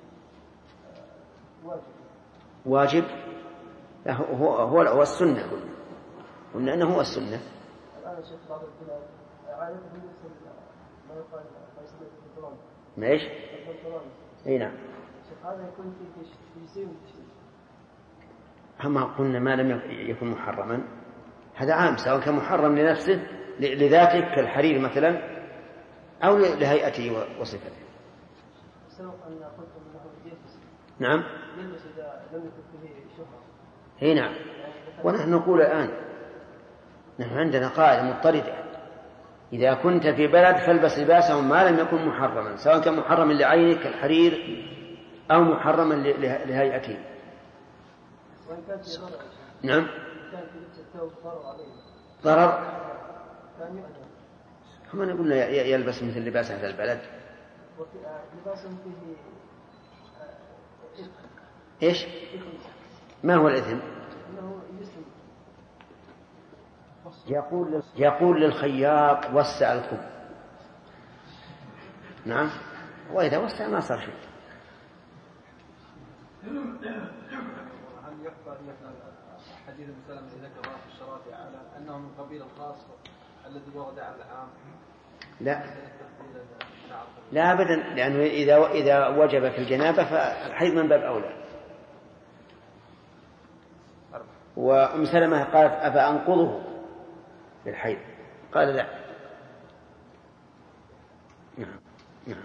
واجب. لا، هو السنة. قلنا أنه هو السنة. الآن يا شيخ بعض البلاد عادة لبس ما يقال البنطلون. ماذا؟ البنطلون. أي نعم. شيخ هذا يكون في سن التشريع. أما قلنا ما لم يكن محرما، هذا عام، سواء كان محرم لنفسه لذاته كالحرير مثلا أو لهيئته وصفته. سبق أن قلتم أنه يلبس. نعم. يلبس إذا لم يكن فيه شهرة. هي نعم. ونحن نقول الآن نحن عندنا قاعدة مضطردة: إذا كنت في بلد فالبس لباسهم ما لم يكن محرما، سواء كان محرما لعينك كالحرير أو محرما لهيئته. وإن كان في ضرر. نعم. كان في لبس الثوب ضرر عليه. ضرر. كان يؤذن. هم نقول يلبس مثل لباس أهل البلد. لباس فيه إيش؟ ما هو الإثم؟ يقول للخياط وسع الكم. نعم. وإذا وسع ما صار شيء. هل يحفظ مثلا حديث ابن سلمة الذي ذكره في الشرائع على أنه من قبيل الخاص الذي ورد على العام؟ لا أبدا، لأنه إذا وجب في الجنابة فالحيض من باب أولى. وأم سلمة قالت: أفأنقضه للحيض؟ قال: لا. نعم.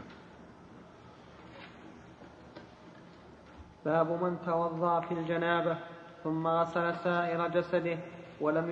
باب من توضأ في الجنابة ثم غسل سائر جسده ولم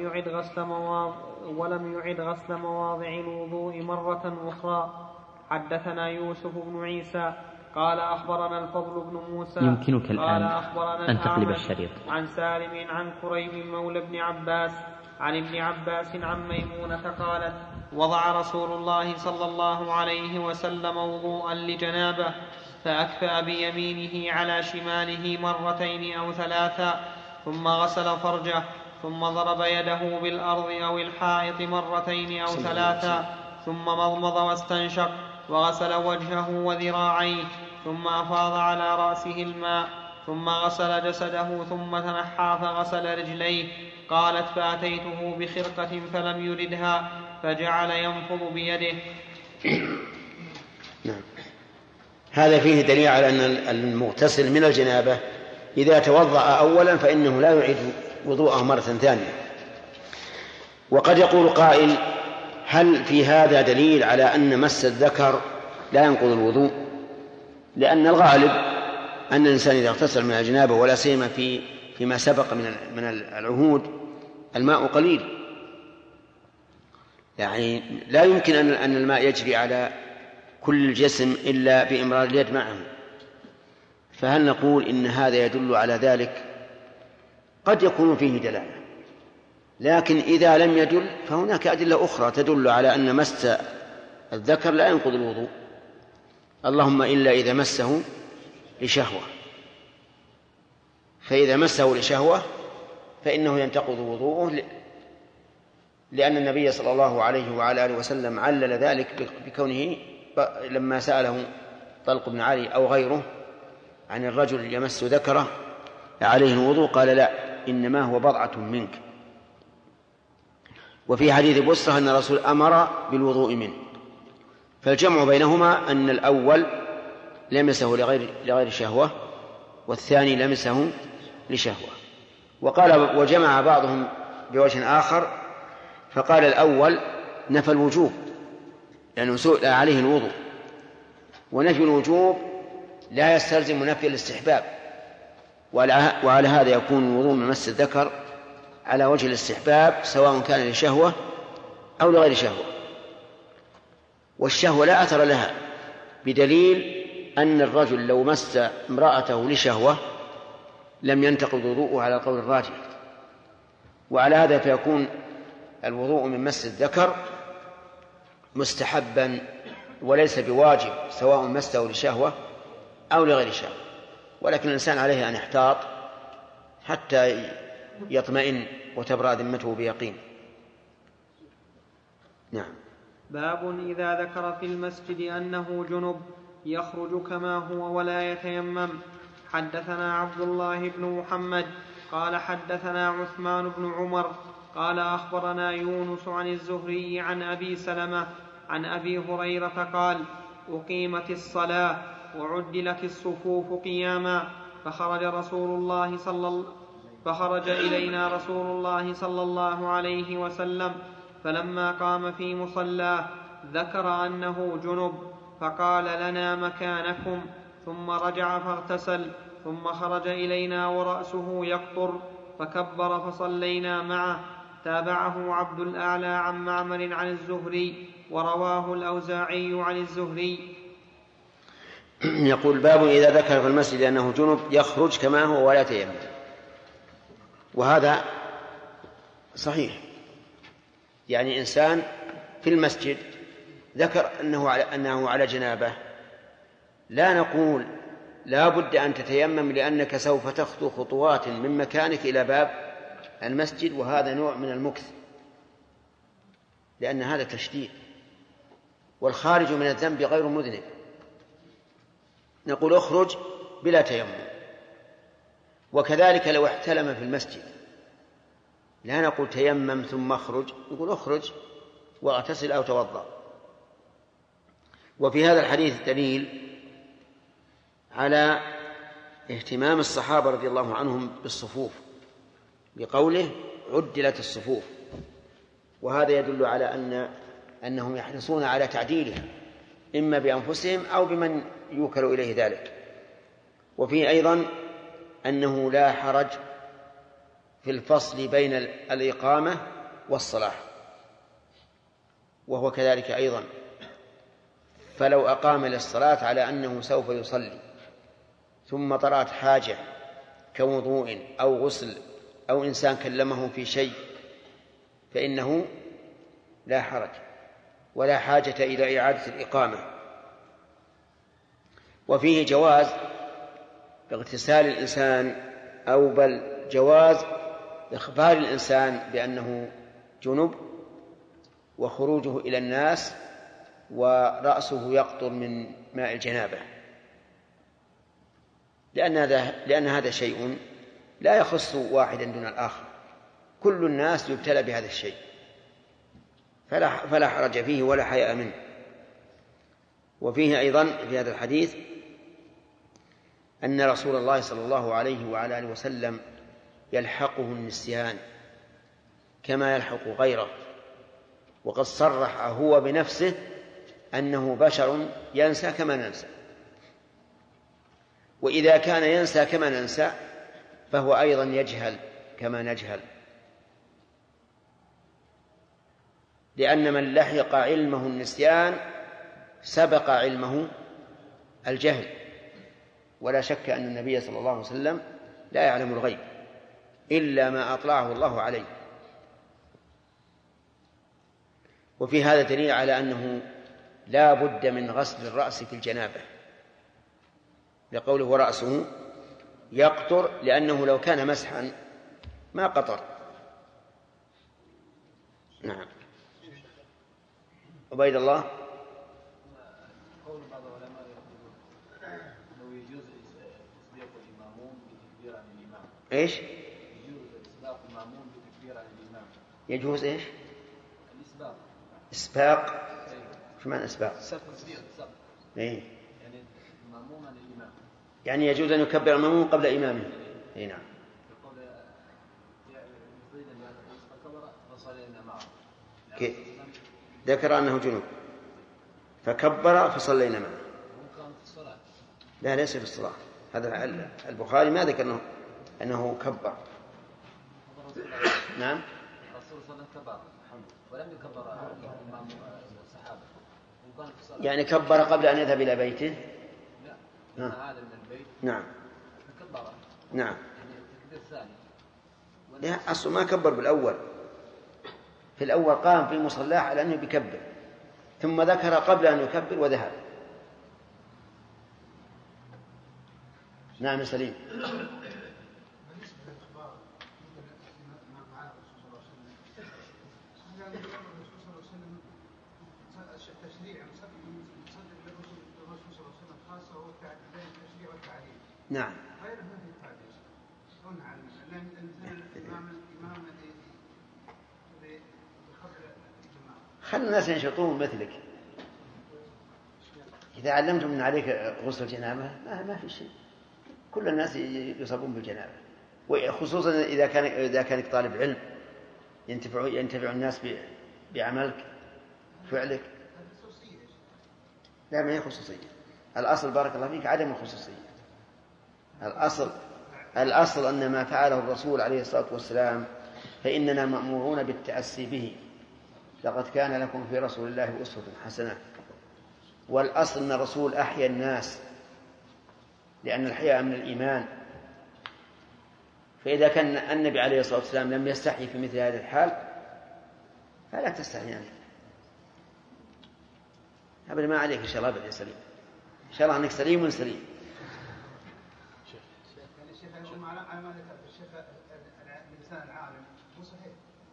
يعد غسل مواضع الوضوء مرة أخرى. حدثنا يوسف بن عيسى قال أخبرنا الفضل بن موسى يمكنك الآن أن تقلب الأعمش الشريط. عن سالم عن كريب مولى ابن عباس عن ابن عباس عن ميمونة قالت: وضع رسول الله صلى الله عليه وسلم وضوءا لجنابه فأكفأ بيمينه على شماله مرتين أو ثلاثا، ثم غسل فرجه، ثم ضرب يده بالأرض أو الحائط مرتين أو ثلاثا، ثم مضمض واستنشق، وغسل وجهه وذراعيه، ثم أفاض على رأسه الماء، ثم غسل جسده، ثم تنحى فغسل رجليه. قالت: فأتيته بخرقة فلم يردها فجعل ينفض بيده. نعم. هذا فيه دليل على أن المغتسل من الجنابة إذا توضأ أولا فإنه لا يعيد وضوءه مرة ثانية. وقد يقول قائل: هل في هذا دليل على أن مس الذكر لا ينقض الوضوء؟ لأن الغالب أن الإنسان إذا اغتسل من الجنابة ولا سيما فيما سبق من العهود الماء قليل، يعني لا يمكن أن الماء يجري على كل الجسم إلا بإمرار اليد معه. فهل نقول إن هذا يدل على ذلك؟ قد يكون فيه دلالة، لكن إذا لم يدل فهناك أدلة أخرى تدل على أن مس الذكر لا ينقض الوضوء، اللهم إلا إذا مسه لشهوة، فإذا مسه لشهوة فإنه ينتقض وضوءه، لأن النبي صلى الله عليه وعلى آله وسلم علل ذلك بكونه لما سأله طلق بن علي أو غيره عن الرجل يمس ذكره عليه الوضوء قال: لا، إنما هو بضعة منك. وفي حديث بصرة أن الرسول أمر بالوضوء منه، فالجمع بينهما أن الأول لمسه لغير شهوة والثاني لمسه لشهوة. وجمع بعضهم بوجه آخر فقال الأول نفى الوجوب لأنه سئل عليه الوضوء، ونفي الوجوب لا يستلزم نفي الاستحباب، وعلى هذا يكون الوضوء من مس الذكر على وجه الاستحباب سواء كان لشهوة أو لغير شهوة. والشهوة لا أثر لها، بدليل أن الرجل لو مس امرأته لشهوة لم ينتقض وضوءه على القول الراجح. وعلى هذا فيكون الوضوء من مس الذكر مستحبا وليس بواجب سواء مسه لشهوة أو لغير شهوة، ولكن الإنسان عليه أن يحتاط حتى يطمئن وتبرأ ذمته بيقين. نعم. باب إذا ذكر في المسجد أنه جنب يخرج كما هو ولا يتيمم. حدثنا عبد الله بن محمد قال حدثنا عثمان بن عمر قال أخبرنا يونس عن الزهري عن أبي سلمة عن أبي هريرة قال: أقيمت الصلاة وعدلت الصفوف قياما، فخرج إلينا رسول الله صلى الله عليه وسلم، فلما قام في مصلاه ذكر أنه جنب، فقال لنا مكانكم، ثم رجع فاغتسل ثم خرج إلينا ورأسه يقطر فكبر فصلينا معه. تابعه عبد الأعلى عن معمر عن الزهري ورواه الأوزاعي عن الزهري. يقول باب إذا ذكر في المسجد أنه جنب يخرج كما هو ولا يتيمم. وهذا صحيح، يعني إنسان في المسجد ذكر أنه على جنابه، لا نقول لا بد أن تتيمم لأنك سوف تخطو خطوات من مكانك إلى باب المسجد، وهذا نوع من المكث، لأن هذا تشديد، والخارج من الذنب غير مذنب. نقول اخرج بلا تيمم. وكذلك لو احتلم في المسجد لا نقول تيمم ثم اخرج، نقول اخرج واغتسل أو توضأ. وفي هذا الحديث دليل على اهتمام الصحابة رضي الله عنهم بالصفوف، بقوله عدلت الصفوف، وهذا يدل على أنهم يحرصون على تعديلها إما بأنفسهم أو بمن يوكل إليه ذلك. وفيه أيضا أنه لا حرج في الفصل بين الإقامة والصلاة، وهو كذلك أيضا، فلو أقام للصلاة على أنه سوف يصلي ثم طرأت حاجة كوضوء أو غسل أو إنسان كلمه في شيء فإنه لا حرج ولا حاجة إلى إعادة الإقامة. وفيه جواز اغتسال الإنسان أو بل جواز إخبار الإنسان بأنه جنب وخروجه إلى الناس ورأسه يقطر من ماء الجنابة، لأن هذا شيء لا يخص واحدا دون الآخر، كل الناس يبتلى بهذا الشيء، فلا حرج فيه ولا حياء منه. وفيه أيضا في هذا الحديث أن رسول الله صلى الله عليه وعلى آله وسلم يلحقه النسيان كما يلحق غيره، وقد صرح هو بنفسه أنه بشر ينسى كما ننسى، وإذا كان ينسى كما ننسى فهو أيضا يجهل كما نجهل، لأن من لحق علمه النسيان سبق علمه الجهل، ولا شك أن النبي صلى الله عليه وسلم لا يعلم الغيب إلا ما أطلعه الله عليه. وفي هذا دليل على أنه لا بد من غسل الرأس في الجنابة، لقوله ورأسه يقطر، لأنه لو كان مسحا ما قطر. نعم. عبيد الله. قول بعض العلماء لو يجوز إسباق المأموم بتكبير عن الإمام. إيش؟ يجوز إسباق المأموم بتكبير عن الإمام. يجوز إيش؟ الإسباق. إسباق. شو معنى إسباق؟ سبق. إيه؟ يعني المأموم عن الإمام. يعني يجوز أن يكبر المأموم قبل إمامه. إيه نعم. يقول يريد أن يكبر فصلينا معه. كيف؟ ذكر أنه جنوب فكبر فصلينا معه. لا ليس في الصلاة، هذا البخاري ما ذكر أنه كبر. نعم. الرسول صلى الله عليه وسلم كبر ولم يكبر الإمام والصحابة. يعني كبر قبل أن يذهب إلى بيته. لا. هذا من البيت. نعم. كبر. نعم. يعني التكبير الثاني. لا أصله ما كبر بالأول. في الأول قام في مصلاه على أنه بيكبر، ثم ذكر قبل أن يكبر وذهب. نعم سليم. نعم. خلوا الناس ينشطون مثلك. إذا علمتم من عليك غسل الجنابة ما في شيء، كل الناس يصابون بالجنابة، وخصوصا إذا كانك طالب علم ينتفع الناس بعملك فعلك. لا ما هي خصوصية، الأصل بارك الله فيك عدم الخصوصية. الأصل أن ما فعله الرسول عليه الصلاة والسلام فإننا مأمورون بالتأسي به، لقد كان لكم في رسول الله أسوة حسنة. والأصل أن الرسول أحيا الناس، لأن الحياء من الإيمان. فإذا كان النبي عليه الصلاة والسلام لم يستحي في مثل هذه الحال فلا تستحي أنت. أبدا ما عليك إن شاء الله، أبدا سليم إن شاء الله أنك سليم ونسليم. على ما ذكر الشيخ الإنسان العالم مو صحيح.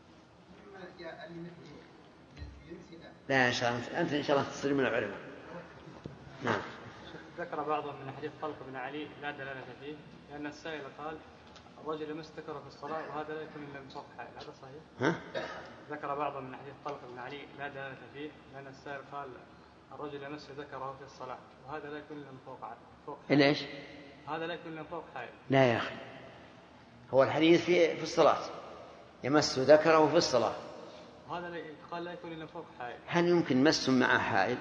لا إن شاء الله أنت إن شاء الله تسلم من العلماء. نعم. ذكر بعضهم من حديث طلق بن علي لا دلالة فيه، لأن السائل قال الرجل مس ذكره في الصلاة وهذا لا يكون إلا من فوق حائل، هذا صحيح؟ ذكر بعضهم من حديث طلق بن علي لا دلالة فيه، لأن السائل قال الرجل يمس ذكره في الصلاة وهذا لا يكون إلا من فوق حائل. ليش؟ هذا لا يكون إلا من فوق حائل. لا يا أخي، هو الحديث في الصلاة يمس ذكره في الصلاة، هذا قال لا يكون إلا من فوق حائل. هل يمكن مس مع حائل؟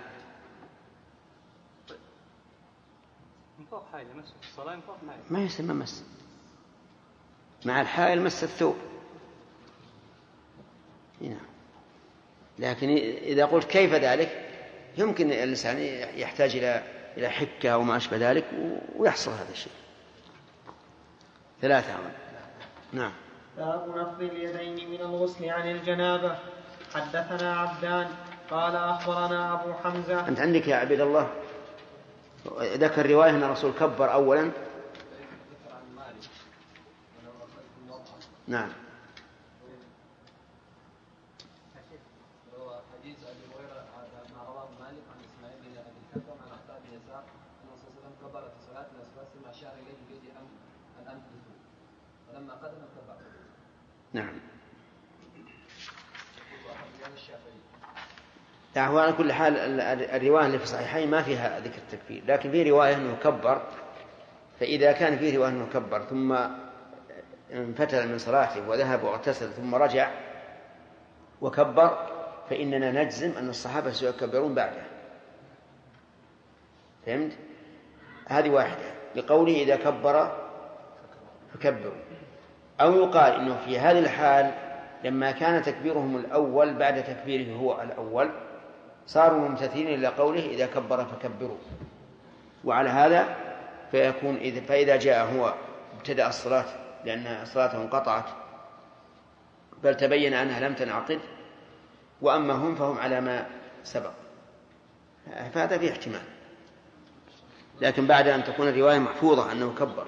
من فوق حائل يمس في الصلاة من فوق حائل ما يسمى مس مع الحائل، مس الثوب. نعم. لكن إذا قلت كيف ذلك يمكن الإنسان يحتاج إلى حكة أو ما أشبه ذلك ويحصل هذا الشيء. 3. نعم. باب نفض اليدين من الغسل عن الجنابة. حدثنا عبدان قال أخبرنا أبو حمزة. أنت عندك يا عبد الله ذكر رواية أن الرسول كبر أولا. نعم. حديث أبي هريرة ما رواه مالك عن إسماعيل بن أبي الكثير عن عطاء بن يسار أن الرسول صلى الله عليه وسلم كبر في صلاة الأسفار ثم أشار إليه بيده الأنف فلما قدم كبر. نعم. هو على كل حال الرواية اللي في الصحيحين ما فيها ذكر التكبير، لكن في رواية أنه كبر. فإذا كان في رواية أنه كبر ثم انفتل من صلاته وذهب واغتسل ثم رجع وكبر فإننا نجزم أن الصحابة سيكبرون بعده. فهمت؟ هذه واحدة لقوله إذا كبر فكبروا. أو يقال إنه في هذه الحال لما كان تكبيرهم الأول بعد تكبيره هو الأول صاروا ممتثلين إلى قوله إذا كبر فكبروا. وعلى هذا فيكون فإذا جاء هو ابتدأ الصلاة لأن صلاته انقطعت بل تبين أنها لم تنعقد، وأما هم فهم على ما سبق، فهذا فيه احتمال. لكن بعد أن تكون الرواية محفوظة أنه كبر.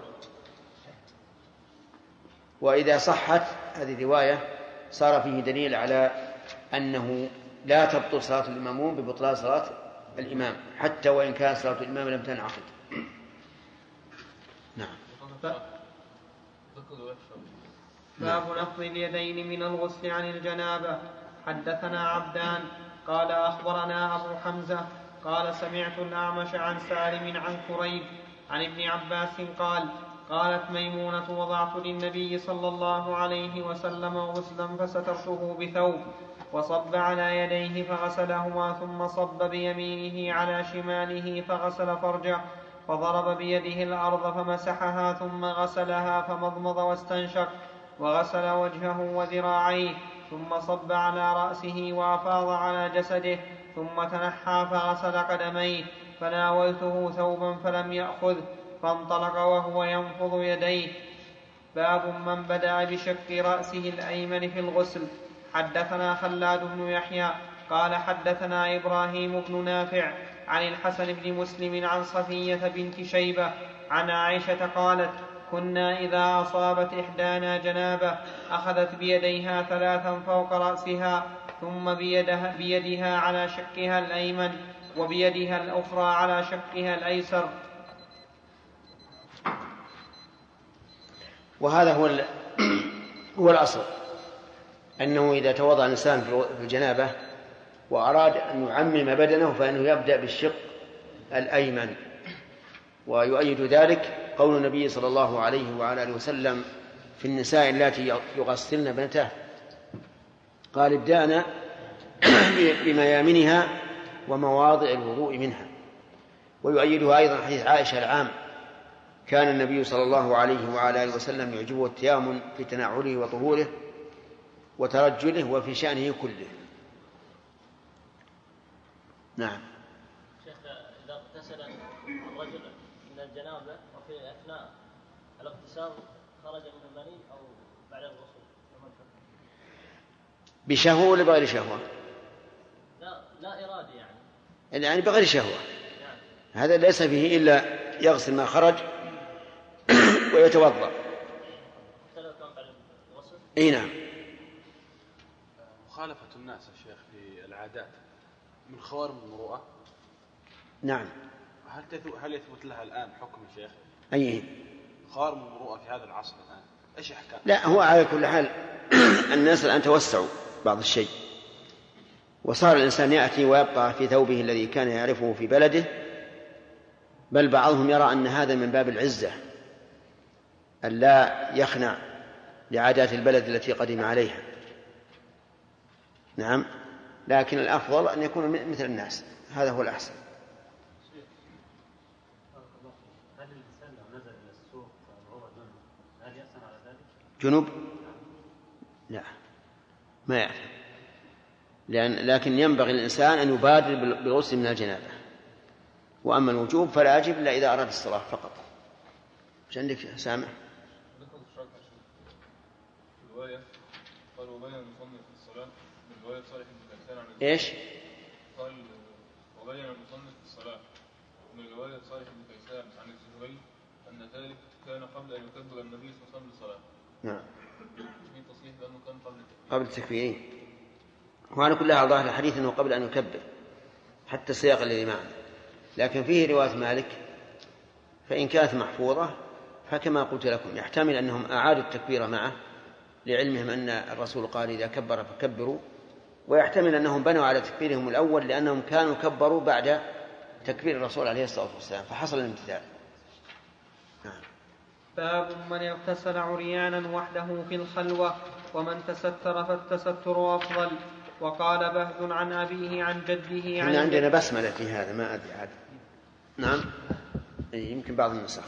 وإذا صحت هذه الرواية صار فيه دليل على أنه لا تبطل صلاة الإمامون ببطلان صلاة الإمام حتى وإن كان صلاة الإمام لم تنعقد. نعم. باب نفض اليدين من الغسل عن الجنابة. حدثنا عبدان قال أخبرنا أبو حمزة قال سمعت الأعمش عن سالم عن كريب عن ابن عباس قال قالت ميمونة وضعت للنبي صلى الله عليه وسلم غسلا فسترته بثوب وصب على يديه فغسلهما ثم صب بيمينه على شماله فغسل فرجه فضرب بيده الأرض فمسحها ثم غسلها فمضمض واستنشق وغسل وجهه وذراعيه ثم صب على رأسه وأفاض على جسده ثم تنحى فغسل قدميه فناولته ثوبا فلم يأخذه فانطلق وهو ينفض يديه. باب من بدأ بشق رأسه الأيمن في الغسل. حدثنا خلاد بن يحيى قال حدثنا إبراهيم بن نافع عن الحسن بن مسلم عن صفية بنت شيبة عن عائشة قالت كنا إذا أصابت إحدانا جنابة أخذت بيديها 3 فوق رأسها ثم بيدها على شقها الأيمن وبيدها الأخرى على شقها الأيسر. وهذا هو الأصل، أنه إذا توضأ الإنسان في الجنابة وأراد أن يعمم بدنه فإنه يبدأ بالشق الأيمن. ويؤيد ذلك قول النبي صلى الله عليه وعلى آله وسلم في النساء التي يغسلن ابنته قال ابدأنا بميامنها ومواضع الوضوء منها. ويؤيدها أيضا حديث عائشة العام: كان النبي صلى الله عليه وعلى آله وسلم يعجبه التيامن في تنعله وطهوره وترجله وفي شأنه كله. نعم. شيخ، إذا اغتسل الرجل من الجنابة وفي أثناء الاغتسال خرج من المني أو بعد الغسل بشهوة ولا بغير شهوة؟ لا إرادة يعني بغير شهوة، هذا ليس فيه إلا يغسل ما خرج ويتوضأ. اي نعم. مخالفة الناس يا شيخ في العادات من خوارم المروءة. نعم. هل يثبت لها الآن حكم يا شيخ؟ أي خوارم المروءة في هذا العصر الآن ايش احكام؟ لا، هو على كل حال الناس الآن توسعوا بعض الشيء، وصار الإنسان يأتي ويبقى في ثوبه الذي كان يعرفه في بلده، بل بعضهم يرى أن هذا من باب العزة، أن لا يخنع لعادات البلد التي قدم عليها. نعم، لكن الأفضل أن يكون مثل الناس، هذا هو الأحسن. هل الإنسان لو نزل إلى السوق وهو هل يأثم على ذلك؟ جنوب؟ لا، ما يأثم، لكن ينبغي الإنسان أن يبادر بالغسل من الجنابة، وأما الوجوب فلا يجب إلا إذا أراد الصلاة فقط. مش عندك سامع؟ رواية قال وبين المصنف في الصلاة من رواية صالح بن كيسان عن إيش؟ قال وبين المصنف في الصلاة من رواية صالح بن كيسان عن الزهري أن ذلك كان قبل أن يكبر النبي صلى الله عليه وسلم بالصلاة. نعم. في تصريح بأنه كان قبل التكبير. وعلى كل حال ظاهر الحديث أنه قبل أن يكبر، حتى السياق الذي معنا، لكن فيه رواية مالك فإن كانت محفوظة فكما قلت لكم يحتمل أنهم أعادوا التكبير معه لعلمهم أن الرسول قال إذا كبر فكبروا، ويحتمل أنهم بنوا على تكبيرهم الأول لأنهم كانوا كبروا بعد تكبير الرسول عليه الصلاة والسلام فحصل الامتثال. باب من اغتسل عريانا وحده في الخلوة ومن تستر فالتستر أفضل. وقال بهز عن أبيه عن جده عن عندنا بسملة في هذا ما أدري عاد. نعم يمكن بعض النسخ.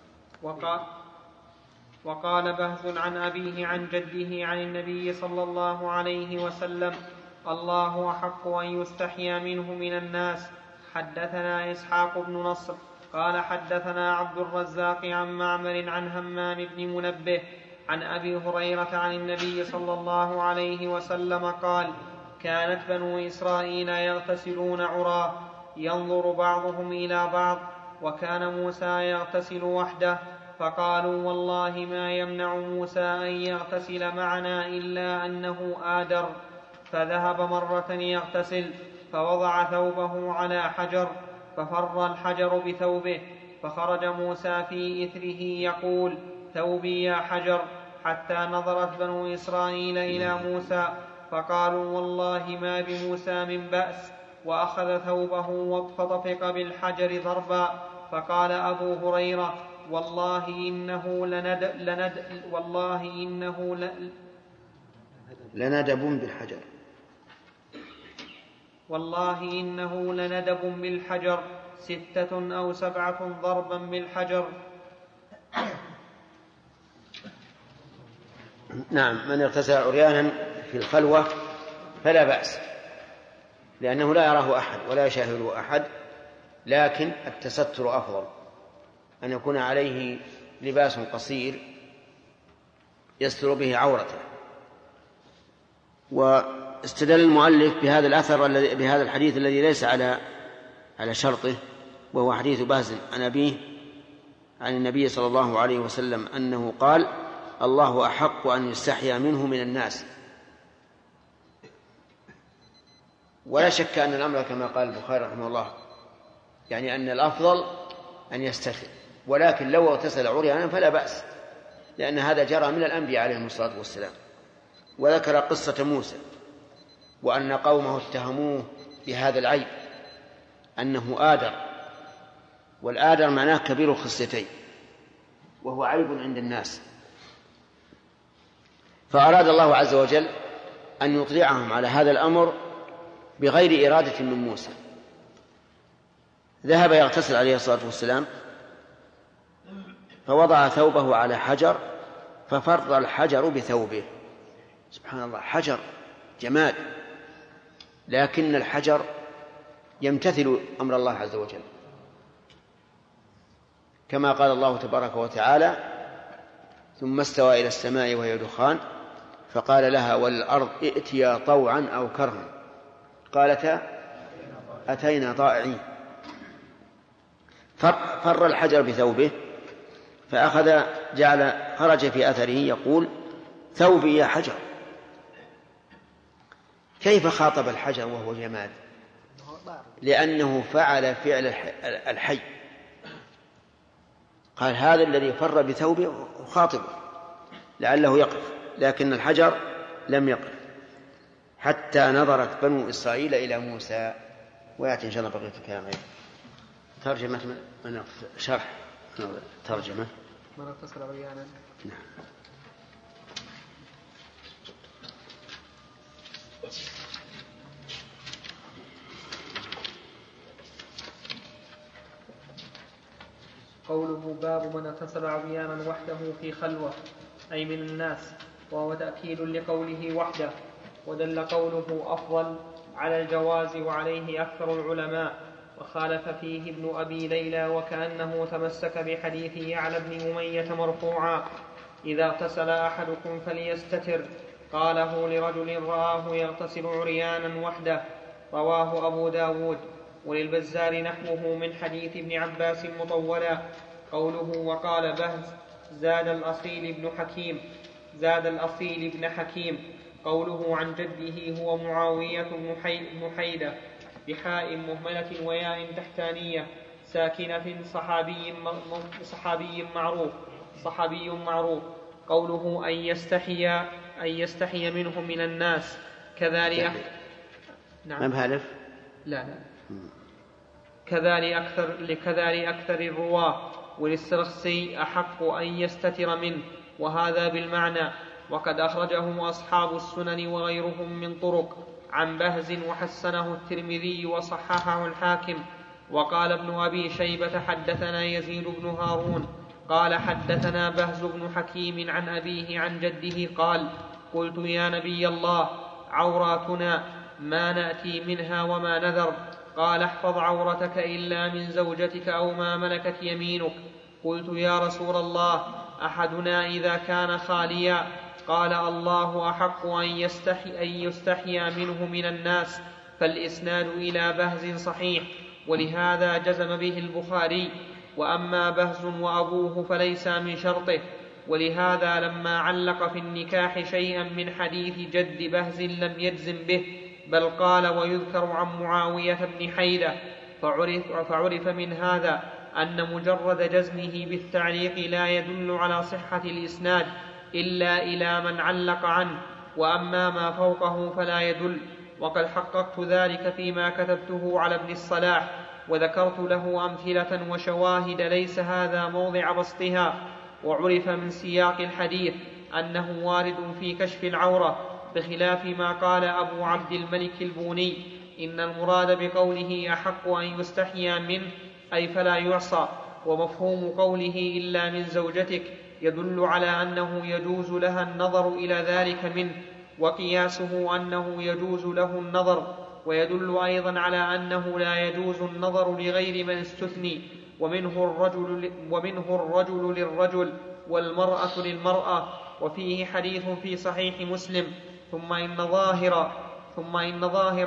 وقال بهز عن أبيه عن جده عن النبي صلى الله عليه وسلم: الله أحق أن يستحيا منه من الناس. حدثنا إسحاق بن نصر قال حدثنا عبد الرزاق عن معمر عن همام بن منبه عن أبي هريرة عن النبي صلى الله عليه وسلم قال: كانت بنو إسرائيل يغتسلون عراه ينظر بعضهم إلى بعض، وكان موسى يغتسل وحده، فقالوا والله ما يمنع موسى أن يغتسل معنا إلا أنه آدر. فذهب مرة يغتسل فوضع ثوبه على حجر ففر الحجر بثوبه، فخرج موسى في إثره يقول: ثوبي يا حجر، حتى نظرت بنو إسرائيل إلى موسى فقالوا والله ما بموسى من بأس، وأخذ ثوبه فطفق بالحجر ضربا. فقال أبو هريرة: والله إنه لندب بالحجر، والله إنه لندب بالحجر 6 أو 7 ضربا بالحجر. نعم. من اغتسل عريانا في الخلوة فلا بأس، لأنه لا يراه أحد ولا يشاهده أحد، لكن التستر أفضل، أن يكون عليه لباس قصير يستر به عورته. واستدل المؤلف بهذا الأثر بهذا الحديث الذي ليس على شرطه، وهو حديث بهز عن أبيه عن النبي صلى الله عليه وسلم أنه قال: الله أحق أن يستحيا منه من الناس. ولا شك أن الأمر كما قال البخاري رحمه الله، يعني أن الأفضل أن يستحي، ولكن لو اغتسل عريانا فلا بأس، لأن هذا جرى من الأنبياء عليهم الصلاة والسلام. وذكر قصة موسى وأن قومه اتهموه بهذا العيب أنه آدر، والآدر معناه كبير الخصيتين، وهو عيب عند الناس. فأراد الله عز وجل أن يطلعهم على هذا الأمر بغير إرادة من موسى، ذهب يغتسل عليه الصلاة والسلام فوضع ثوبه على حجر ففر الحجر بثوبه. سبحان الله، حجر جماد، لكن الحجر يمتثل أمر الله عز وجل، كما قال الله تبارك وتعالى: ثم استوى إلى السماء وهي دخان فقال لها والأرض ائتيا طوعا أو كرها قالتا أتينا طائعين. فر الحجر بثوبه فأخذ خرج في أثره يقول: ثوبي يا حجر. كيف خاطب الحجر وهو جماد؟ لأنه فعل فعل الحي، قال هذا الذي فر بثوبه خاطبه لعله يقف، لكن الحجر لم يقف حتى نظرت بنو إسرائيل إلى موسى. ويأتي إن شاء الله بقية الكلام غير ترجمة من شرح ترجمة من اغتسل عريانا. نعم. قوله باب من اغتسل عريانا وحده في خلوة أي من الناس، وهو تأكيد لقوله وحده، ودل قوله أفضل على الجواز وعليه أكثر العلماء، وخالف فيه ابن أبي ليلى وكأنه تمسك بحديث يعلى بن أمية مرفوعا: إذا اغتسل أحدكم فليستتر، قاله لرجل رآه يغتسل عريانا وحده، رواه أبو داود. وللبزار نحوه من حديث ابن عباس مطولا. قوله وقال بهز زاد الأصيل بن حكيم. قوله عن جده هو معاوية بن حيدة بحاء مهملة وياء تحتانية ساكنة صحابي معروف. قوله أن يستحي منهم من الناس كذلك. نعم. هالف لا كذلك أكثر الرواة، وللسرخسي أحق أن يستتر منه، وهذا بالمعنى. وقد أخرجه أصحاب السنن وغيرهم من طرق عن بهز وحسنه الترمذي وصححه الحاكم. وقال ابن أبي شيبة حدثنا يزيد بن هارون قال حدثنا بهز بن حكيم عن أبيه عن جده قال: قلت يا نبي الله، عوراتنا ما نأتي منها وما نذر؟ قال: احفظ عورتك إلا من زوجتك أو ما ملكت يمينك. قلت يا رسول الله، أحدنا إذا كان خاليا؟ قال: الله أحق أن يستحيا منه من الناس. فالإسناد إلى بهز صحيح، ولهذا جزم به البخاري. وأما بهز وأبوه فليس من شرطه، ولهذا لما علق في النكاح شيئا من حديث جد بهز لم يجزم به، بل قال: ويذكر عن معاوية بن حيدة. فعرف من هذا أن مجرد جزمه بالتعليق لا يدل على صحة الإسناد إلا إلى من علق عنه، وأما ما فوقه فلا يدل. وقد حققت ذلك فيما كتبته على ابن الصلاح، وذكرت له أمثلة وشواهد ليس هذا موضع بسطها. وعرف من سياق الحديث أنه وارد في كشف العورة، بخلاف ما قال أبو عبد الملك البوني: إن المراد بقوله أحق أن يستحيا منه أي فلا يعصى. ومفهوم قوله إلا من زوجتك يدل على أنه يجوز لها النظر إلى ذلك منه، وقياسه أنه يجوز له النظر، ويدل أيضا على أنه لا يجوز النظر لغير من استثني، ومنه الرجل للرجل والمرأة للمرأة. وفيه حديث في صحيح مسلم: ثم إن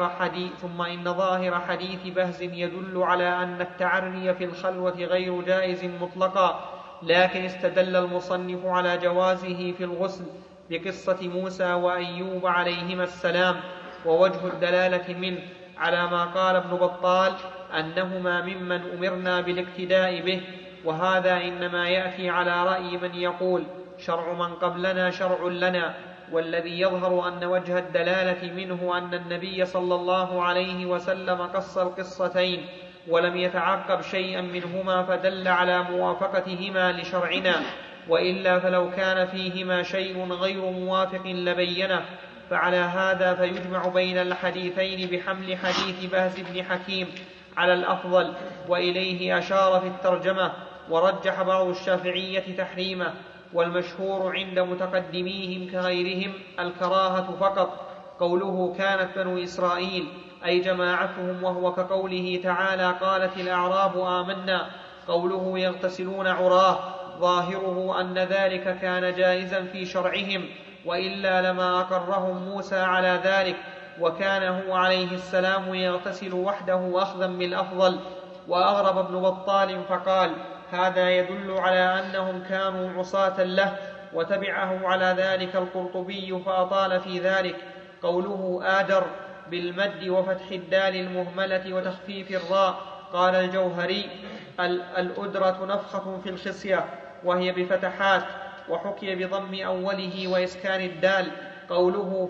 ظاهر حديث بهز يدل على أن التعري في الخلوة غير جائز مطلقا، لكن استدل المصنف على جوازه في الغسل بقصة موسى وأيوب عليهما السلام. ووجه الدلالة منه على ما قال ابن بطال أنهما ممن أمرنا بالاقتداء به، وهذا إنما يأتي على رأي من يقول: شرع من قبلنا شرع لنا. والذي يظهر أن وجه الدلالة منه أن النبي صلى الله عليه وسلم قص القصتين ولم يتعقب شيئا منهما، فدل على موافقتهما لشرعنا، وإلا فلو كان فيهما شيء غير موافق لبينه. فعلى هذا فيجمع بين الحديثين بحمل حديث بهز بن حكيم على الأفضل، وإليه أشار في الترجمة، ورجح بعض الشافعية تحريمه، والمشهور عند متقدميهم كغيرهم الكراهة فقط. قوله كانت بنو إسرائيل أي جماعتهم، وهو كقوله تعالى قالت الأعراب آمنا. قوله يغتسلون عراه ظاهره أن ذلك كان جائزا في شرعهم، وإلا لما أقرهم موسى على ذلك، وكان هو عليه السلام يغتسل وحده أخذا بالأفضل. وأغرب ابن بطال فقال هذا يدل على أنهم كانوا عصاة له، وتبعه على ذلك القرطبي فأطال في ذلك. قوله آدر بالمد وفتح الدال المهملة وتخفيف الراء. قال الجوهري الأدرة نفخة في الخصية وهي بفتحات، وحكي بضم أوله وإسكان الدال. قوله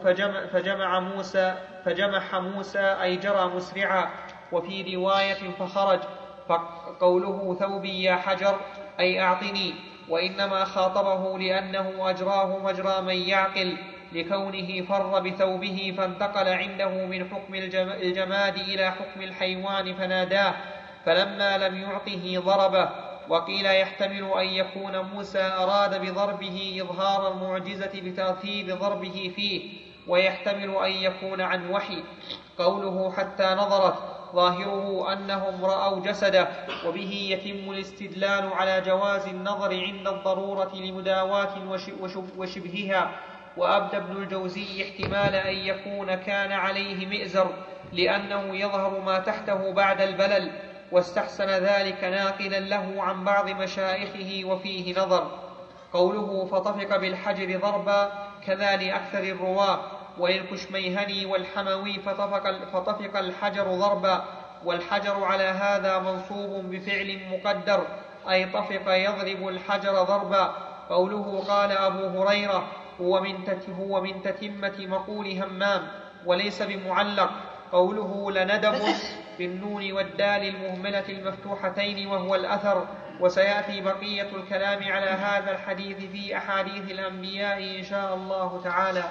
فجمح موسى أي جرى مسرعا، وفي رواية فخرج. قوله ثوبي يا حجر أي أعطني، وإنما خاطبه لأنه أجراه مجرى من يعقل، لكونه فر بثوبه فانتقل عنده من حكم الجماد إلى حكم الحيوان فناداه، فلما لم يعطه ضربه. وقيل يحتمل أن يكون موسى أراد بضربه إظهار المعجزة بتأثير ضربه فيه، ويحتمل أن يكون عن وحي. قوله حتى نظرت ظاهره أنهم رأوا جسده، وبه يتم الاستدلال على جواز النظر عند الضرورة لمداواة وشبهها. وأبدى ابن الجوزي احتمال أن يكون كان عليه مئزر، لأنه يظهر ما تحته بعد البلل، واستحسن ذلك ناقلا له عن بعض مشايخه وفيه نظر. قوله فطفق بالحجر ضربا كذا لأكثر الرواة، وللكشميهني والحموي فطفق الحجر ضربا، والحجر على هذا منصوب بفعل مقدر، أي طفق يضرب الحجر ضربا. قوله قال أبو هريرة هو من تتمة مقول همام وليس بمعلق. قوله لندب بالنون والدال المهملة المفتوحتين وهو الأثر. وسيأتي بقية الكلام على هذا الحديث في أحاديث الأنبياء إن شاء الله تعالى.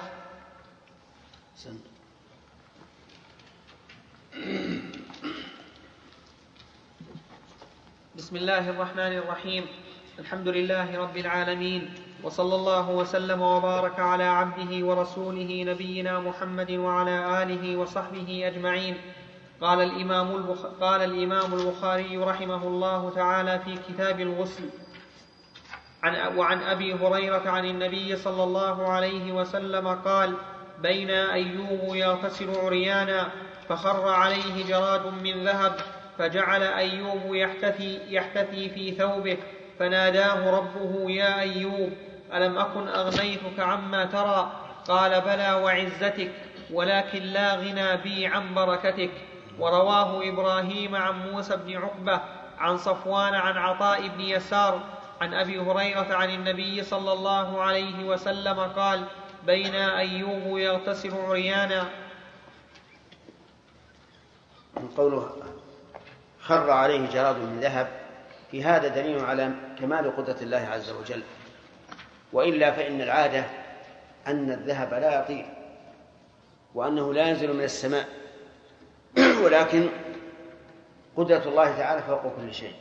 بسم الله الرحمن الرحيم. الحمد لله رب العالمين، وصلى الله وسلم وبارك على عبده ورسوله نبينا محمد وعلى آله وصحبه أجمعين. قال الإمام البخاري رحمه الله تعالى في كتاب الغسل: وعن أبي هريرة عن النبي صلى الله عليه وسلم قال: بين أيوب يغتسل عريانا فخر عليه جراد من ذهب، فجعل أيوب يحتثي في ثوبه، فناداه ربه: يا أيوب ألم أكن أغنيتك عما ترى؟ قال: بلى وعزتك، ولكن لا غنى بي عن بركتك. ورواه إبراهيم عن موسى بن عقبة عن صفوان عن عطاء بن يسار عن أبي هريرة عن النبي صلى الله عليه وسلم قال: بين أيوب يغتسل عريانا. قوله خر عليه جراد من ذهب، في هذا دليل على كمال قدرة الله عز وجل، وإلا فإن العادة أن الذهب لا يطير وأنه لا ينزل من السماء، ولكن قدرة الله تعالى فوق كل شيء.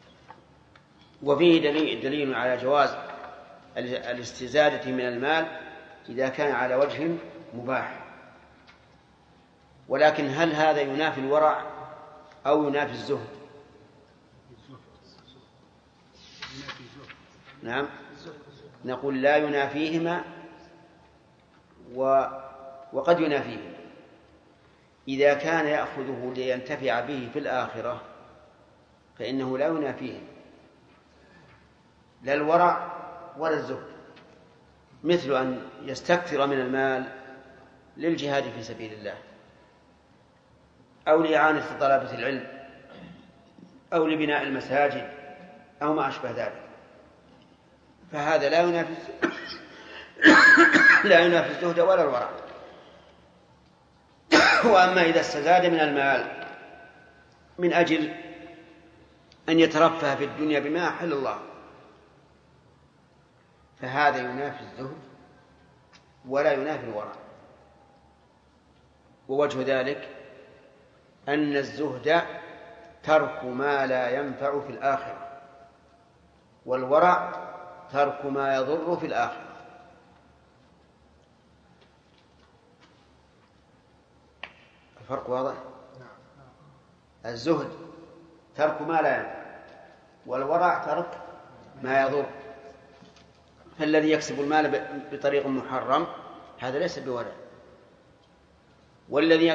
وفيه دليل على جواز الاستزادة من المال إذا كان على وجه مباح. ولكن هل هذا ينافي الورع أو ينافي الزهد؟ نعم، نقول لا ينافيهما وقد ينافيهما. إذا كان يأخذه لينتفع به في الآخرة فإنه لا ينافيه لا الورع ولا الزهد، مثل أن يستكثر من المال للجهاد في سبيل الله، أو لإعانة طلبة العلم، أو لبناء المساجد، أو ما أشبه ذلك، فهذا لا ينافي الزهد ولا الورع. وأما إذا استزاد من المال من أجل أن يترفه في الدنيا بما أحل الله فهذا ينافي الزهد ولا ينافي الورع. ووجه ذلك أن الزهد ترك ما لا ينفع في الآخرة، والورع ترك ما يضر في الآخرة. الفرق واضح؟ الزهد ترك ما لا ينفع، والورع ترك ما يضر. فالذي يكسب المال بطريق محرم هذا ليس بورع، والذي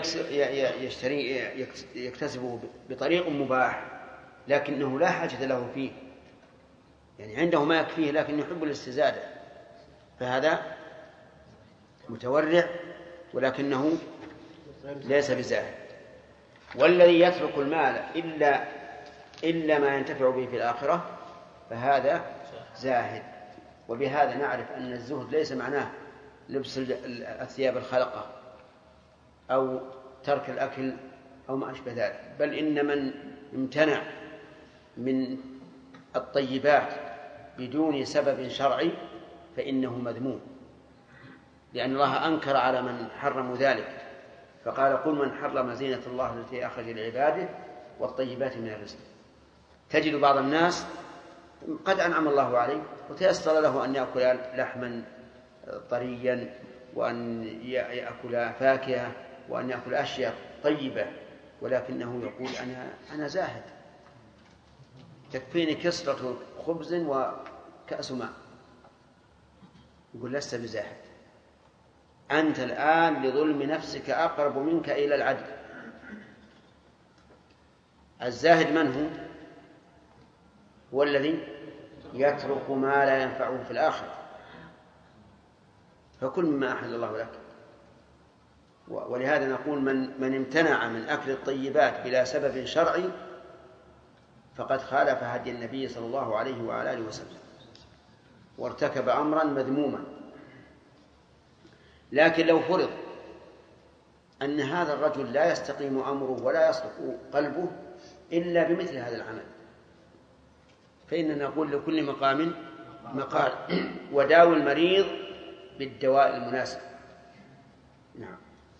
يكتسبه بطريق مباح لكنه لا حاجة له فيه، يعني عنده ما يكفيه لكن يحب الاستزادة، فهذا متورع ولكنه ليس بزاهد. والذي يترك المال إلا ما ينتفع به في الآخرة فهذا زاهد. وبهذا نعرف أن الزهد ليس معناه لبس الثياب الخلقة أو ترك الأكل أو ما أشبه ذلك، بل إن من امتنع من الطيبات بدون سبب شرعي فإنه مذموم، لأن الله أنكر على من حرموا ذلك، فقال قل من حرم زينة الله التي أخرج لعباده والطيبات من الرزق. تجد بعض الناس قد أنعم الله عليه وتيسر له أن يأكل لحما طريا وأن يأكل فاكهة وأن يأكل أشياء طيبة، ولكنه يقول أنا زاهد، تكفيني كسرة خبز وكأس ماء. يقول لست بزاهد، أنت الآن لظلم نفسك أقرب منك إلى العدل. الزاهد من هو؟ هو الذي يترك ما لا ينفعه في الآخرة، فكل مما أحل الله لك. ولهذا نقول من امتنع من أكل الطيبات بلا سبب شرعي فقد خالف هدي النبي صلى الله عليه وعلى آله وسلم وارتكب أمرا مذموما. لكن لو فرض أن هذا الرجل لا يستقيم أمره ولا يصدق قلبه إلا بمثل هذا العمل، فإننا نقول لكل مقام مقال، وداوي المريض بالدواء المناسب. نعم.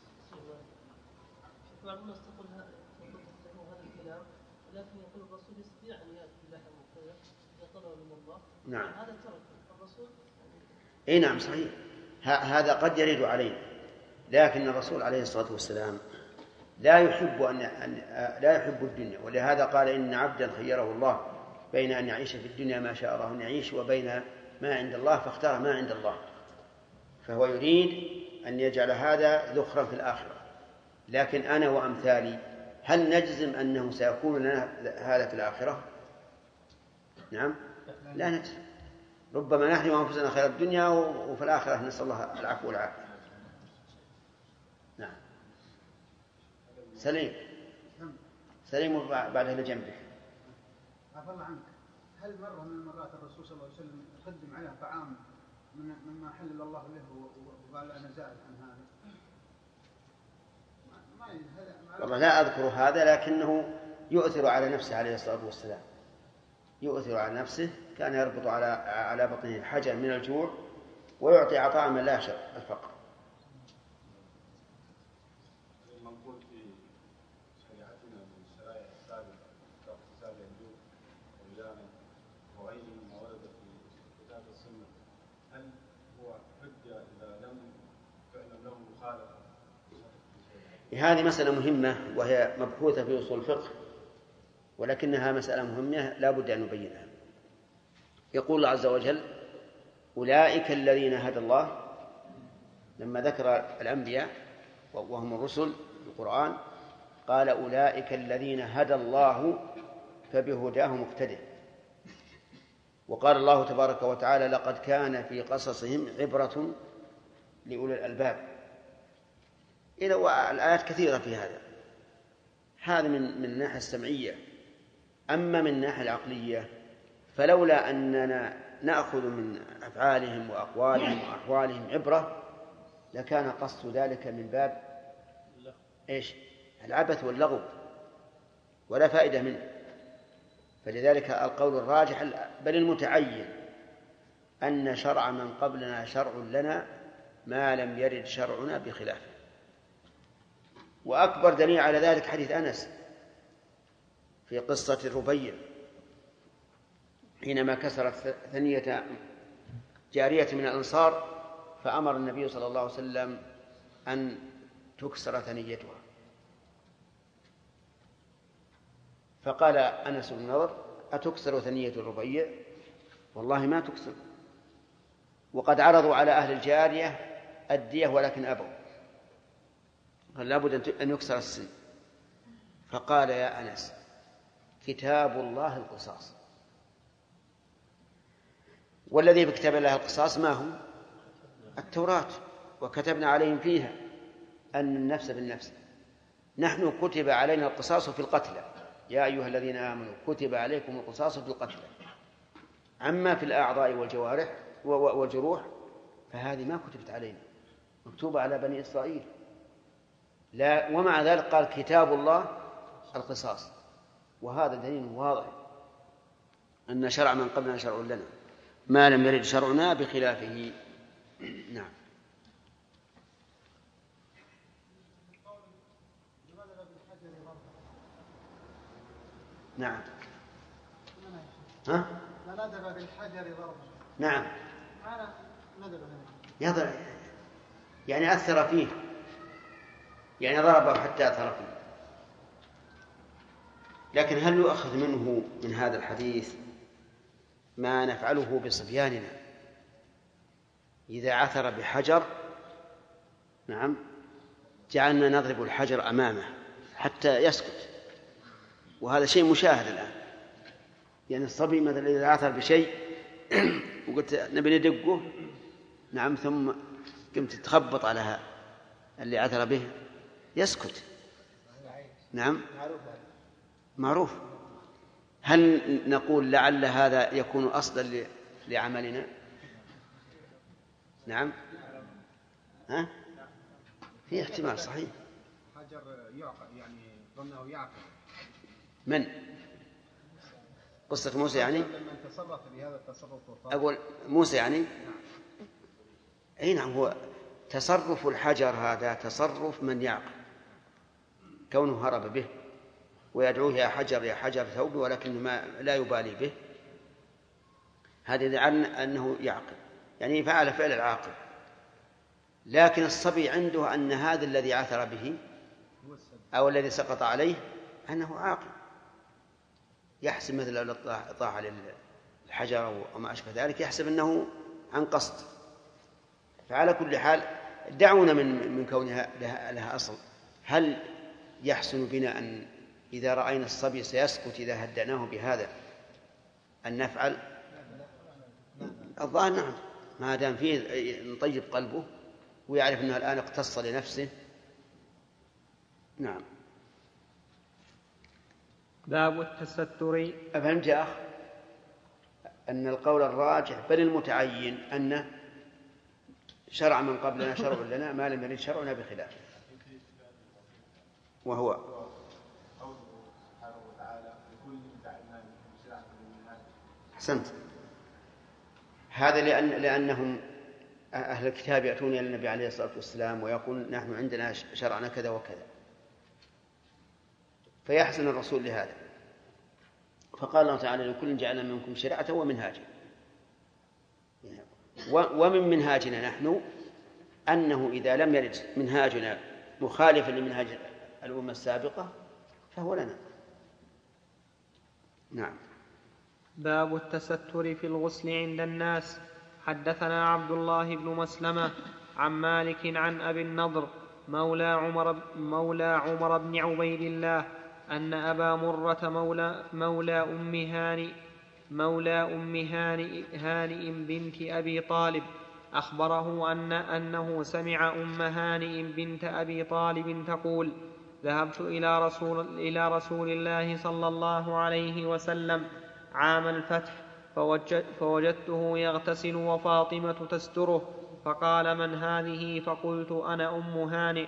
بعض الناس تقول هذا الكلام، ولكن يقول الرسول يستطيع أن يأكل اللحم وكذا إذا طلب من الله. نعم. هذا ترك الرسول. إيه نعم صحيح، هذا قد يرد علينا، لكن الرسول عليه الصلاة والسلام لا يحب الدنيا، ولهذا قال إن عبدا خيره الله بين أن يعيش في الدنيا ما شاء الله أن يعيش وبين ما عند الله فاختار ما عند الله، فهو يريد أن يجعل هذا ذخرا في الآخرة. لكن أنا وأمثالي هل نجزم أنه سيكون لنا هذا في الآخرة؟ نعم لا نجزم، ربما نحن أنفسنا خير الدنيا وفي الآخرة نسأل الله العفو والعافية. نعم. سليم بعد اللي جنبك. عفى الله عنك، هل مرة من المرات الرسول صلى الله عليه وسلم قدم عليه طعام مما حلل الله له وقال أنا زائد عن هذا؟ والله لا أذكر هذا، لكنه يؤثر على نفسه عليه الصلاة والسلام، يؤثر على نفسه، كان يربط على بطنه الحجر من الجوع ويعطي عطاء من لا يخشى الفقر. المنقول في شريعتنا من الشرائع السابقة كاغتسال الجوع والجامع وغيره مما ورد في كتاب السنة، هل هو حجة إذا لم تعلم له مخالفة؟ هذه مسألة مهمة وهي مبحوثة في أصول الفقه، ولكنها مسألة مهمة لا بد أن نبينها. يقول الله عز وجل أولئك الذين هدى الله، لما ذكر الأنبياء وهم الرسل في القرآن قال أولئك الذين هدى الله فبهداه مقتدى. وقال الله تبارك وتعالى لقد كان في قصصهم عبرة لأولي الألباب. إلى الآيات كثيرة في هذا من الناحية السمعية. أما من الناحية العقلية فلولا أننا نأخذ من أفعالهم وأقوالهم وأحوالهم عبرة لكان قصد ذلك من باب العبث واللغو ولا فائدة منه. فلذلك القول الراجح بل المتعين أن شرع من قبلنا شرع لنا ما لم يرد شرعنا بخلافه. وأكبر دليل على ذلك حديث أنس في قصة الربيع حينما كسرت ثنية جارية من الأنصار، فأمر النبي صلى الله عليه وسلم أن تكسر ثنيتها. فقال أنس بن نضر: أتكسر ثنية الربيع؟ والله ما تكسر، وقد عرضوا على أهل الجارية الدية ولكن أبوا، قال لابد أن يكسر السن. فقال: يا أنس، كتاب الله القصاص، والذي بكتاب الله القصاص ما هو؟ التوراة، وكتبنا عليهم فيها أن النفس بالنفس. نحن كتب علينا القصاص في القتلى، يا أيها الذين آمنوا كتب عليكم القصاص في القتلى. أما في الأعضاء والجوارح والجروح فهذه ما كتبت علينا، مكتوبة على بني إسرائيل. لا، ومع ذلك قال كتاب الله القصاص، وهذا دليل واضح أن شرع من قبلنا شرع لنا، ما لم يرد شرعنا بخلافه. نعم. نعم. ها؟ فندب بالحجر ضربا. نعم. معنى ندب يضرب يعني أثر فيه، يعني ضربه حتى أثر فيه. لكن هل يؤخذ منه من هذا الحديث ما نفعله بصبياننا إذا عثر بحجر؟ نعم، جعلنا نضرب الحجر أمامه حتى يسكت، وهذا شيء مشاهد الآن. يعني الصبي مثلا إذا عثر بشيء وقلت نبي ندقه، نعم، ثم قمت تخبط على هذا اللي عثر به، يسكت. نعم، معروف. هل نقول لعل هذا يكون أصلا لعملنا؟ نعم. ها؟ في احتمال صحيح. حجر يعقل، يعني ظنه يعقل. من؟ قصة موسى يعني؟ لما تصرف بهذا التصرف أقول موسى يعني؟ أي نعم، هو تصرف الحجر هذا تصرف من يعقل، كونه هرب به ويدعوه يا حجر يا حجر ثوبي، ولكنه لا يبالي به، هذا يدعي أنه يعقل، يعني فعل فعل العاقل. لكن الصبي عنده أن هذا الذي عثر به أو الذي سقط عليه أنه عاقل، يحسب مثل لو طاح على الحجر أو ما أشبه ذلك يحسب أنه عن قصد. فعلى كل حال دعونا من كونها لها أصل. هل يحسن بنا أن إذا رأينا الصبي سيسكت إذا هدأناه بهذا أن نفعل؟ الظاهر نعم، ما دام فيه نطيب قلبه ويعرف أنه الآن اقتص لنفسه. نعم. باب التستر. أفهمت يا أخ أن القول الراجح بل المتعين أن شرع من قبلنا شرع لنا ما لم يرد شرعنا بخلافه، وهو أحسنت. هذا لأنهم أهل الكتاب يأتون إلى النبي عليه الصلاة والسلام ويقول نحن عندنا شرعنا كذا وكذا، فيحسن الرسول لهذا، فقال الله تعالى لكل جعلنا منكم شريعة ومنهاجا. ومن منهاجنا نحن أنه إذا لم يرد منهاجنا مخالفا لمنهاج الأمة السابقة فهو لنا. نعم. باب التستر في الغسل عند الناس. حدثنا عبد الله بن مسلمة عن مالك عن أبي النضر مولى عمر بن عبيد الله أن أبا مرة مولى أم هانئ بنت أبي طالب أخبره أنه سمع أم هانئ بنت أبي طالب تقول: ذهبت إلى رسول الله صلى الله عليه وسلم عام الفتح فوجدته يغتسل وفاطمة تستره، فقال: من هذه؟ فقلت: أنا أم هانئ.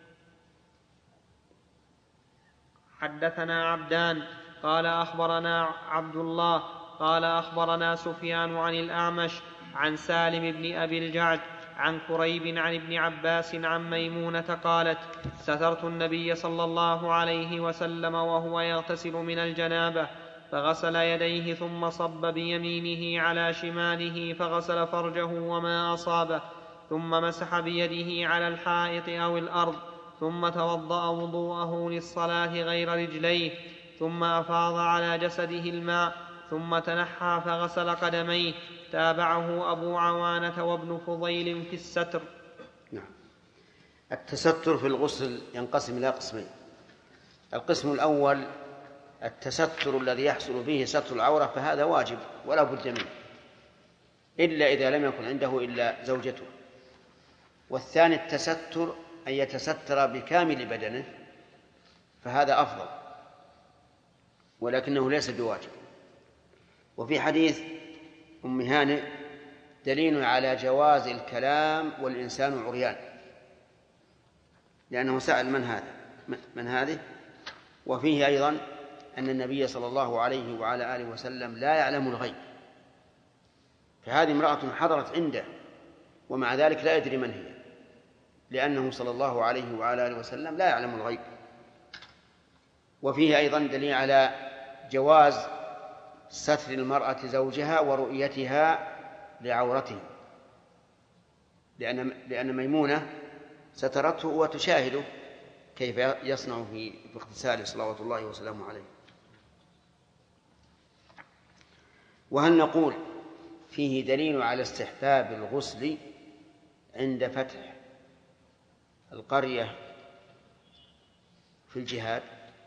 حدثنا عبدان قال أخبرنا عبد الله قال أخبرنا سفيان عن الأعمش عن سالم بن أبي الجعد عن كريب عن ابن عباس عن ميمونة قالت سترت النبي صلى الله عليه وسلم وهو يغتسل من الجنابة فغسل يديه ثم صب بيمينه على شماله فغسل فرجه وما أصابه ثم مسح بيده على الحائط أو الأرض ثم توضأ وضوءه للصلاة غير رجليه ثم أفاض على جسده الماء ثم تنحى فغسل قدميه. تابعه أبو عوانة وابن فضيل في الستر. نعم. التستر في الغسل ينقسم إلى قسمين. القسم الأول التستر الذي يحصل فيه ستر العورة، فهذا واجب ولا بد منه إلا إذا لم يكن عنده إلا زوجته. والثاني التستر أن يتستر بكامل بدنه، فهذا أفضل ولكنه ليس بواجب. وفي حديث أم هانئ دليل على جواز الكلام والإنسان عريان، لأنه سأل من هذه. وفيه أيضا أن النبي صلى الله عليه وعلى آله وسلم لا يعلم الغيب، فهذه امرأة حضرت عنده ومع ذلك لا يدري من هي، لأنه صلى الله عليه وعلى آله وسلم لا يعلم الغيب. وفيه أيضا دليل على جواز ستر المرأة زوجها ورؤيتها لعورته، لأن ميمونة سترته وتشاهده كيف يصنع في اغتساله صلوات الله وسلامه عليه. وهل نقول فيه دليل على استحباب الغسل عند فتح القرية في الجهاد؟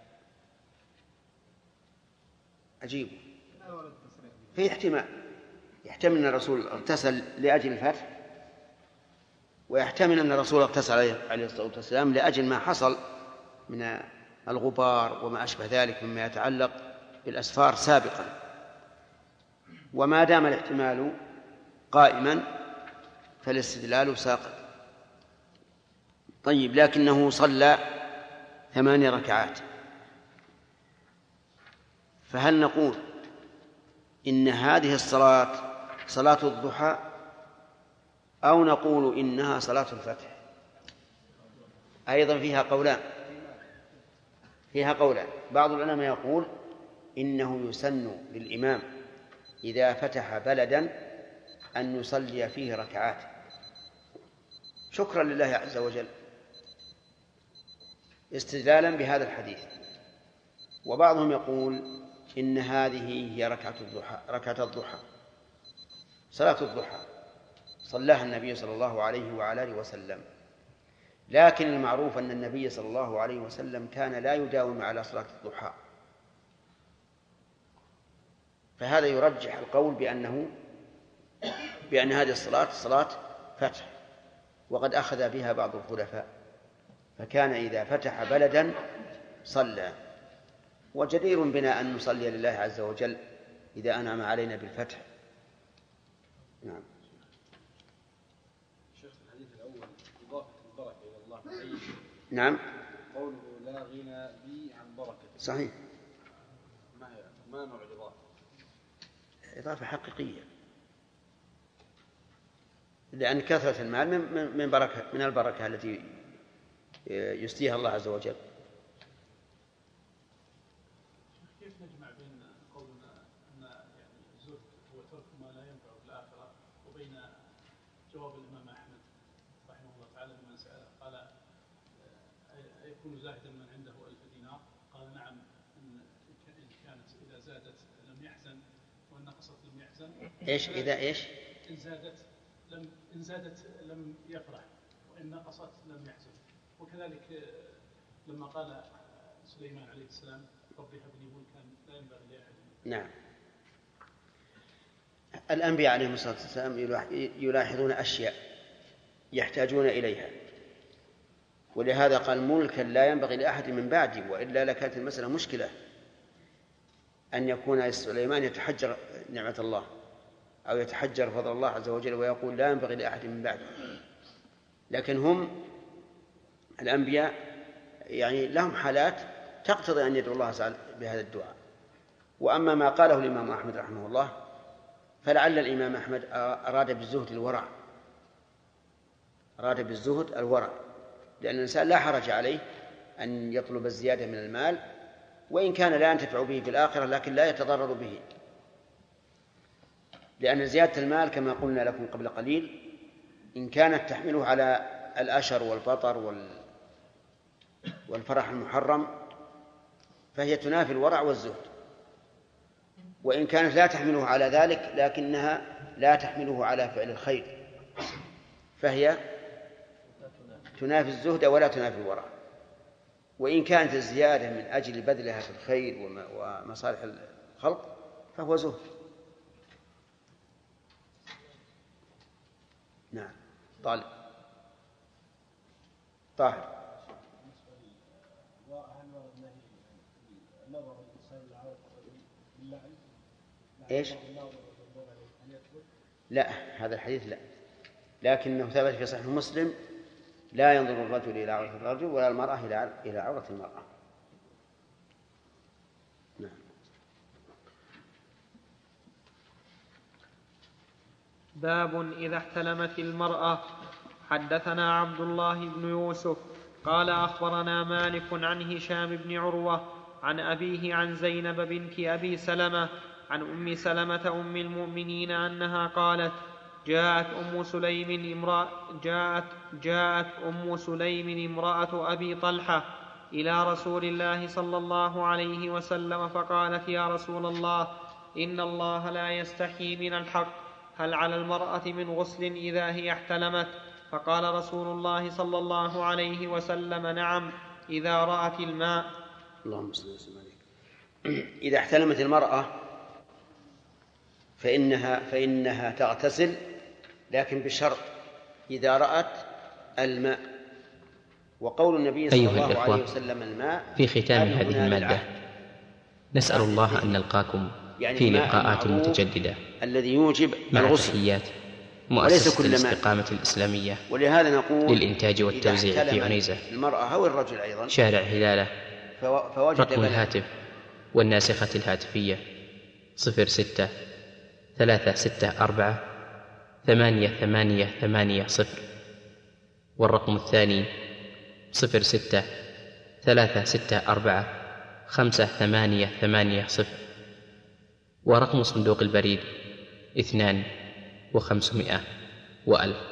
عجيب. في يحتمل أن الرسول اغتسل لأجل الفتح، ويحتمل أن الرسول اغتسل عليه الصلاة والسلام لأجل ما حصل من الغبار وما أشبه ذلك مما يتعلق بالأسفار سابقا. وما دام الاحتمال قائما فالاستدلال ساقط. طيب، لكنه صلى 8 ركعات، فهل نقول إن هذه الصلاة صلاة الضحى أو نقول إنها صلاة الفتح؟ أيضا فيها قولان. بعض العلماء يقول إنه يسن للإمام إذا فتح بلدا أن يصلي فيه ركعات شكرا لله عز وجل استدلالا بهذا الحديث. وبعضهم يقول إن هذه هي ركعة الضحى، صلاة الضحى صلاها النبي صلى الله عليه وعلى آله وسلم. لكن المعروف أن النبي صلى الله عليه وسلم كان لا يداوم على صلاة الضحى، فهذا يرجح القول بأن هذه الصلاة صلاة فتح، وقد أخذ بها بعض الخلفاء، فكان إذا فتح بلدا صلى. وجدير بنا أن نصلي لله عز وجل إذا أنعم علينا بالفتح. نعم. شيخ الحديث الأول إضافة البركة إلى الله. نعم. قوله لا غنى بي عن بركة. صحيح. ما نوع الإضافة؟ إضافة حقيقية، لأن كثرة المال من البركة التي يسديها الله عز وجل. كيف نجمع بين قولنا أن الزهد هو ترك ما لا ينفع في الآخرة وبين جواب الإمام أحمد رحمه الله تعالى لمن سأله قال أيكون زاهدا من عنده 1000 دينار؟ قال نعم، إن كانت إذا زادت لم يحزن وإن نقصت لم يحزن. إيش إذا إيش؟ إن زادت لم يفرح وإن نقصت لم يحزن. وكذلك لما قال سليمان عليه السلام ربي هب لي ملكا لا ينبغي لأحد. نعم. الأنبياء عليهم الصلاة والسلام يلاحظون أشياء يحتاجون إليها، ولهذا قال ملكا لا ينبغي لأحد من بعدي، وإلا لكانت المسألة مشكلة أن يكون سليمان يتحجر نعمة الله أو يتحجر فضل الله عز وجل ويقول لا ينبغي لأحد من بعدي. لكن هم الأنبياء يعني لهم حالات تقتضي أن يدعو الله بهذا الدعاء. وأما ما قاله الإمام أحمد رحمه الله فلعل الإمام أحمد أراد بالزهد الورع، أراد بالزهد الورع، لأن الإنسان لا حرج عليه أن يطلب الزيادة من المال وإن كان لا ينتفع به في الآخرة لكن لا يتضرر به، لأن زيادة المال كما قلنا لكم قبل قليل إن كانت تحمله على الأشر والبطر والفرح المحرم فهي تنافي الورع والزهد، وإن كانت لا تحمله على ذلك لكنها لا تحمله على فعل الخير فهي تنافي الزهد ولا تنافي الورع. وإن كانت الزيادة من أجل بذلها في الخير ومصالح الخلق فهو زهد. نعم. طالب طاهر. إيش؟ لا، هذا الحديث لا، لكنه ثبت في صحيح مسلم لا ينظر الرجل إلى عورة الرجل ولا المرأة إلى عورة المرأة. نعم. باب إذا احتلمت المرأة. حدثنا عبد الله بن يوسف قال أخبرنا مالك عن هشام بن عروة عن أبيه عن زينب بنت أبي سلمة عن أم سلمة أم المؤمنين أنها قالت جاءت أم سليم امرأة أبي طلحة إلى رسول الله صلى الله عليه وسلم فقالت يا رسول الله إن الله لا يستحيي من الحق، هل على المرأة من غسل إذا هي احتلمت؟ فقال رسول الله صلى الله عليه وسلم نعم إذا رأت الماء. اللهم صل وسلم عليك. إذا احتلمت المرأة فإنها تغتسل لكن بشرط إذا رأت الماء. وقول النبي صلى الله عليه وسلم الماء في ختام هذه المادة نسأل الله أن نلقاكم يعني في لقاءات متجددة الذي يوجب مع الغسل. تحيات مؤسسة الاستقامة الإسلامية ولهذا نقول للإنتاج والتوزيع في عنيزة المرأة أو الرجل أيضا شارع هلالة. رقم الهاتف والناسخة الهاتفية 06-364-8880، والرقم الثاني 06-364-5880، ورقم صندوق البريد 2500 و1000.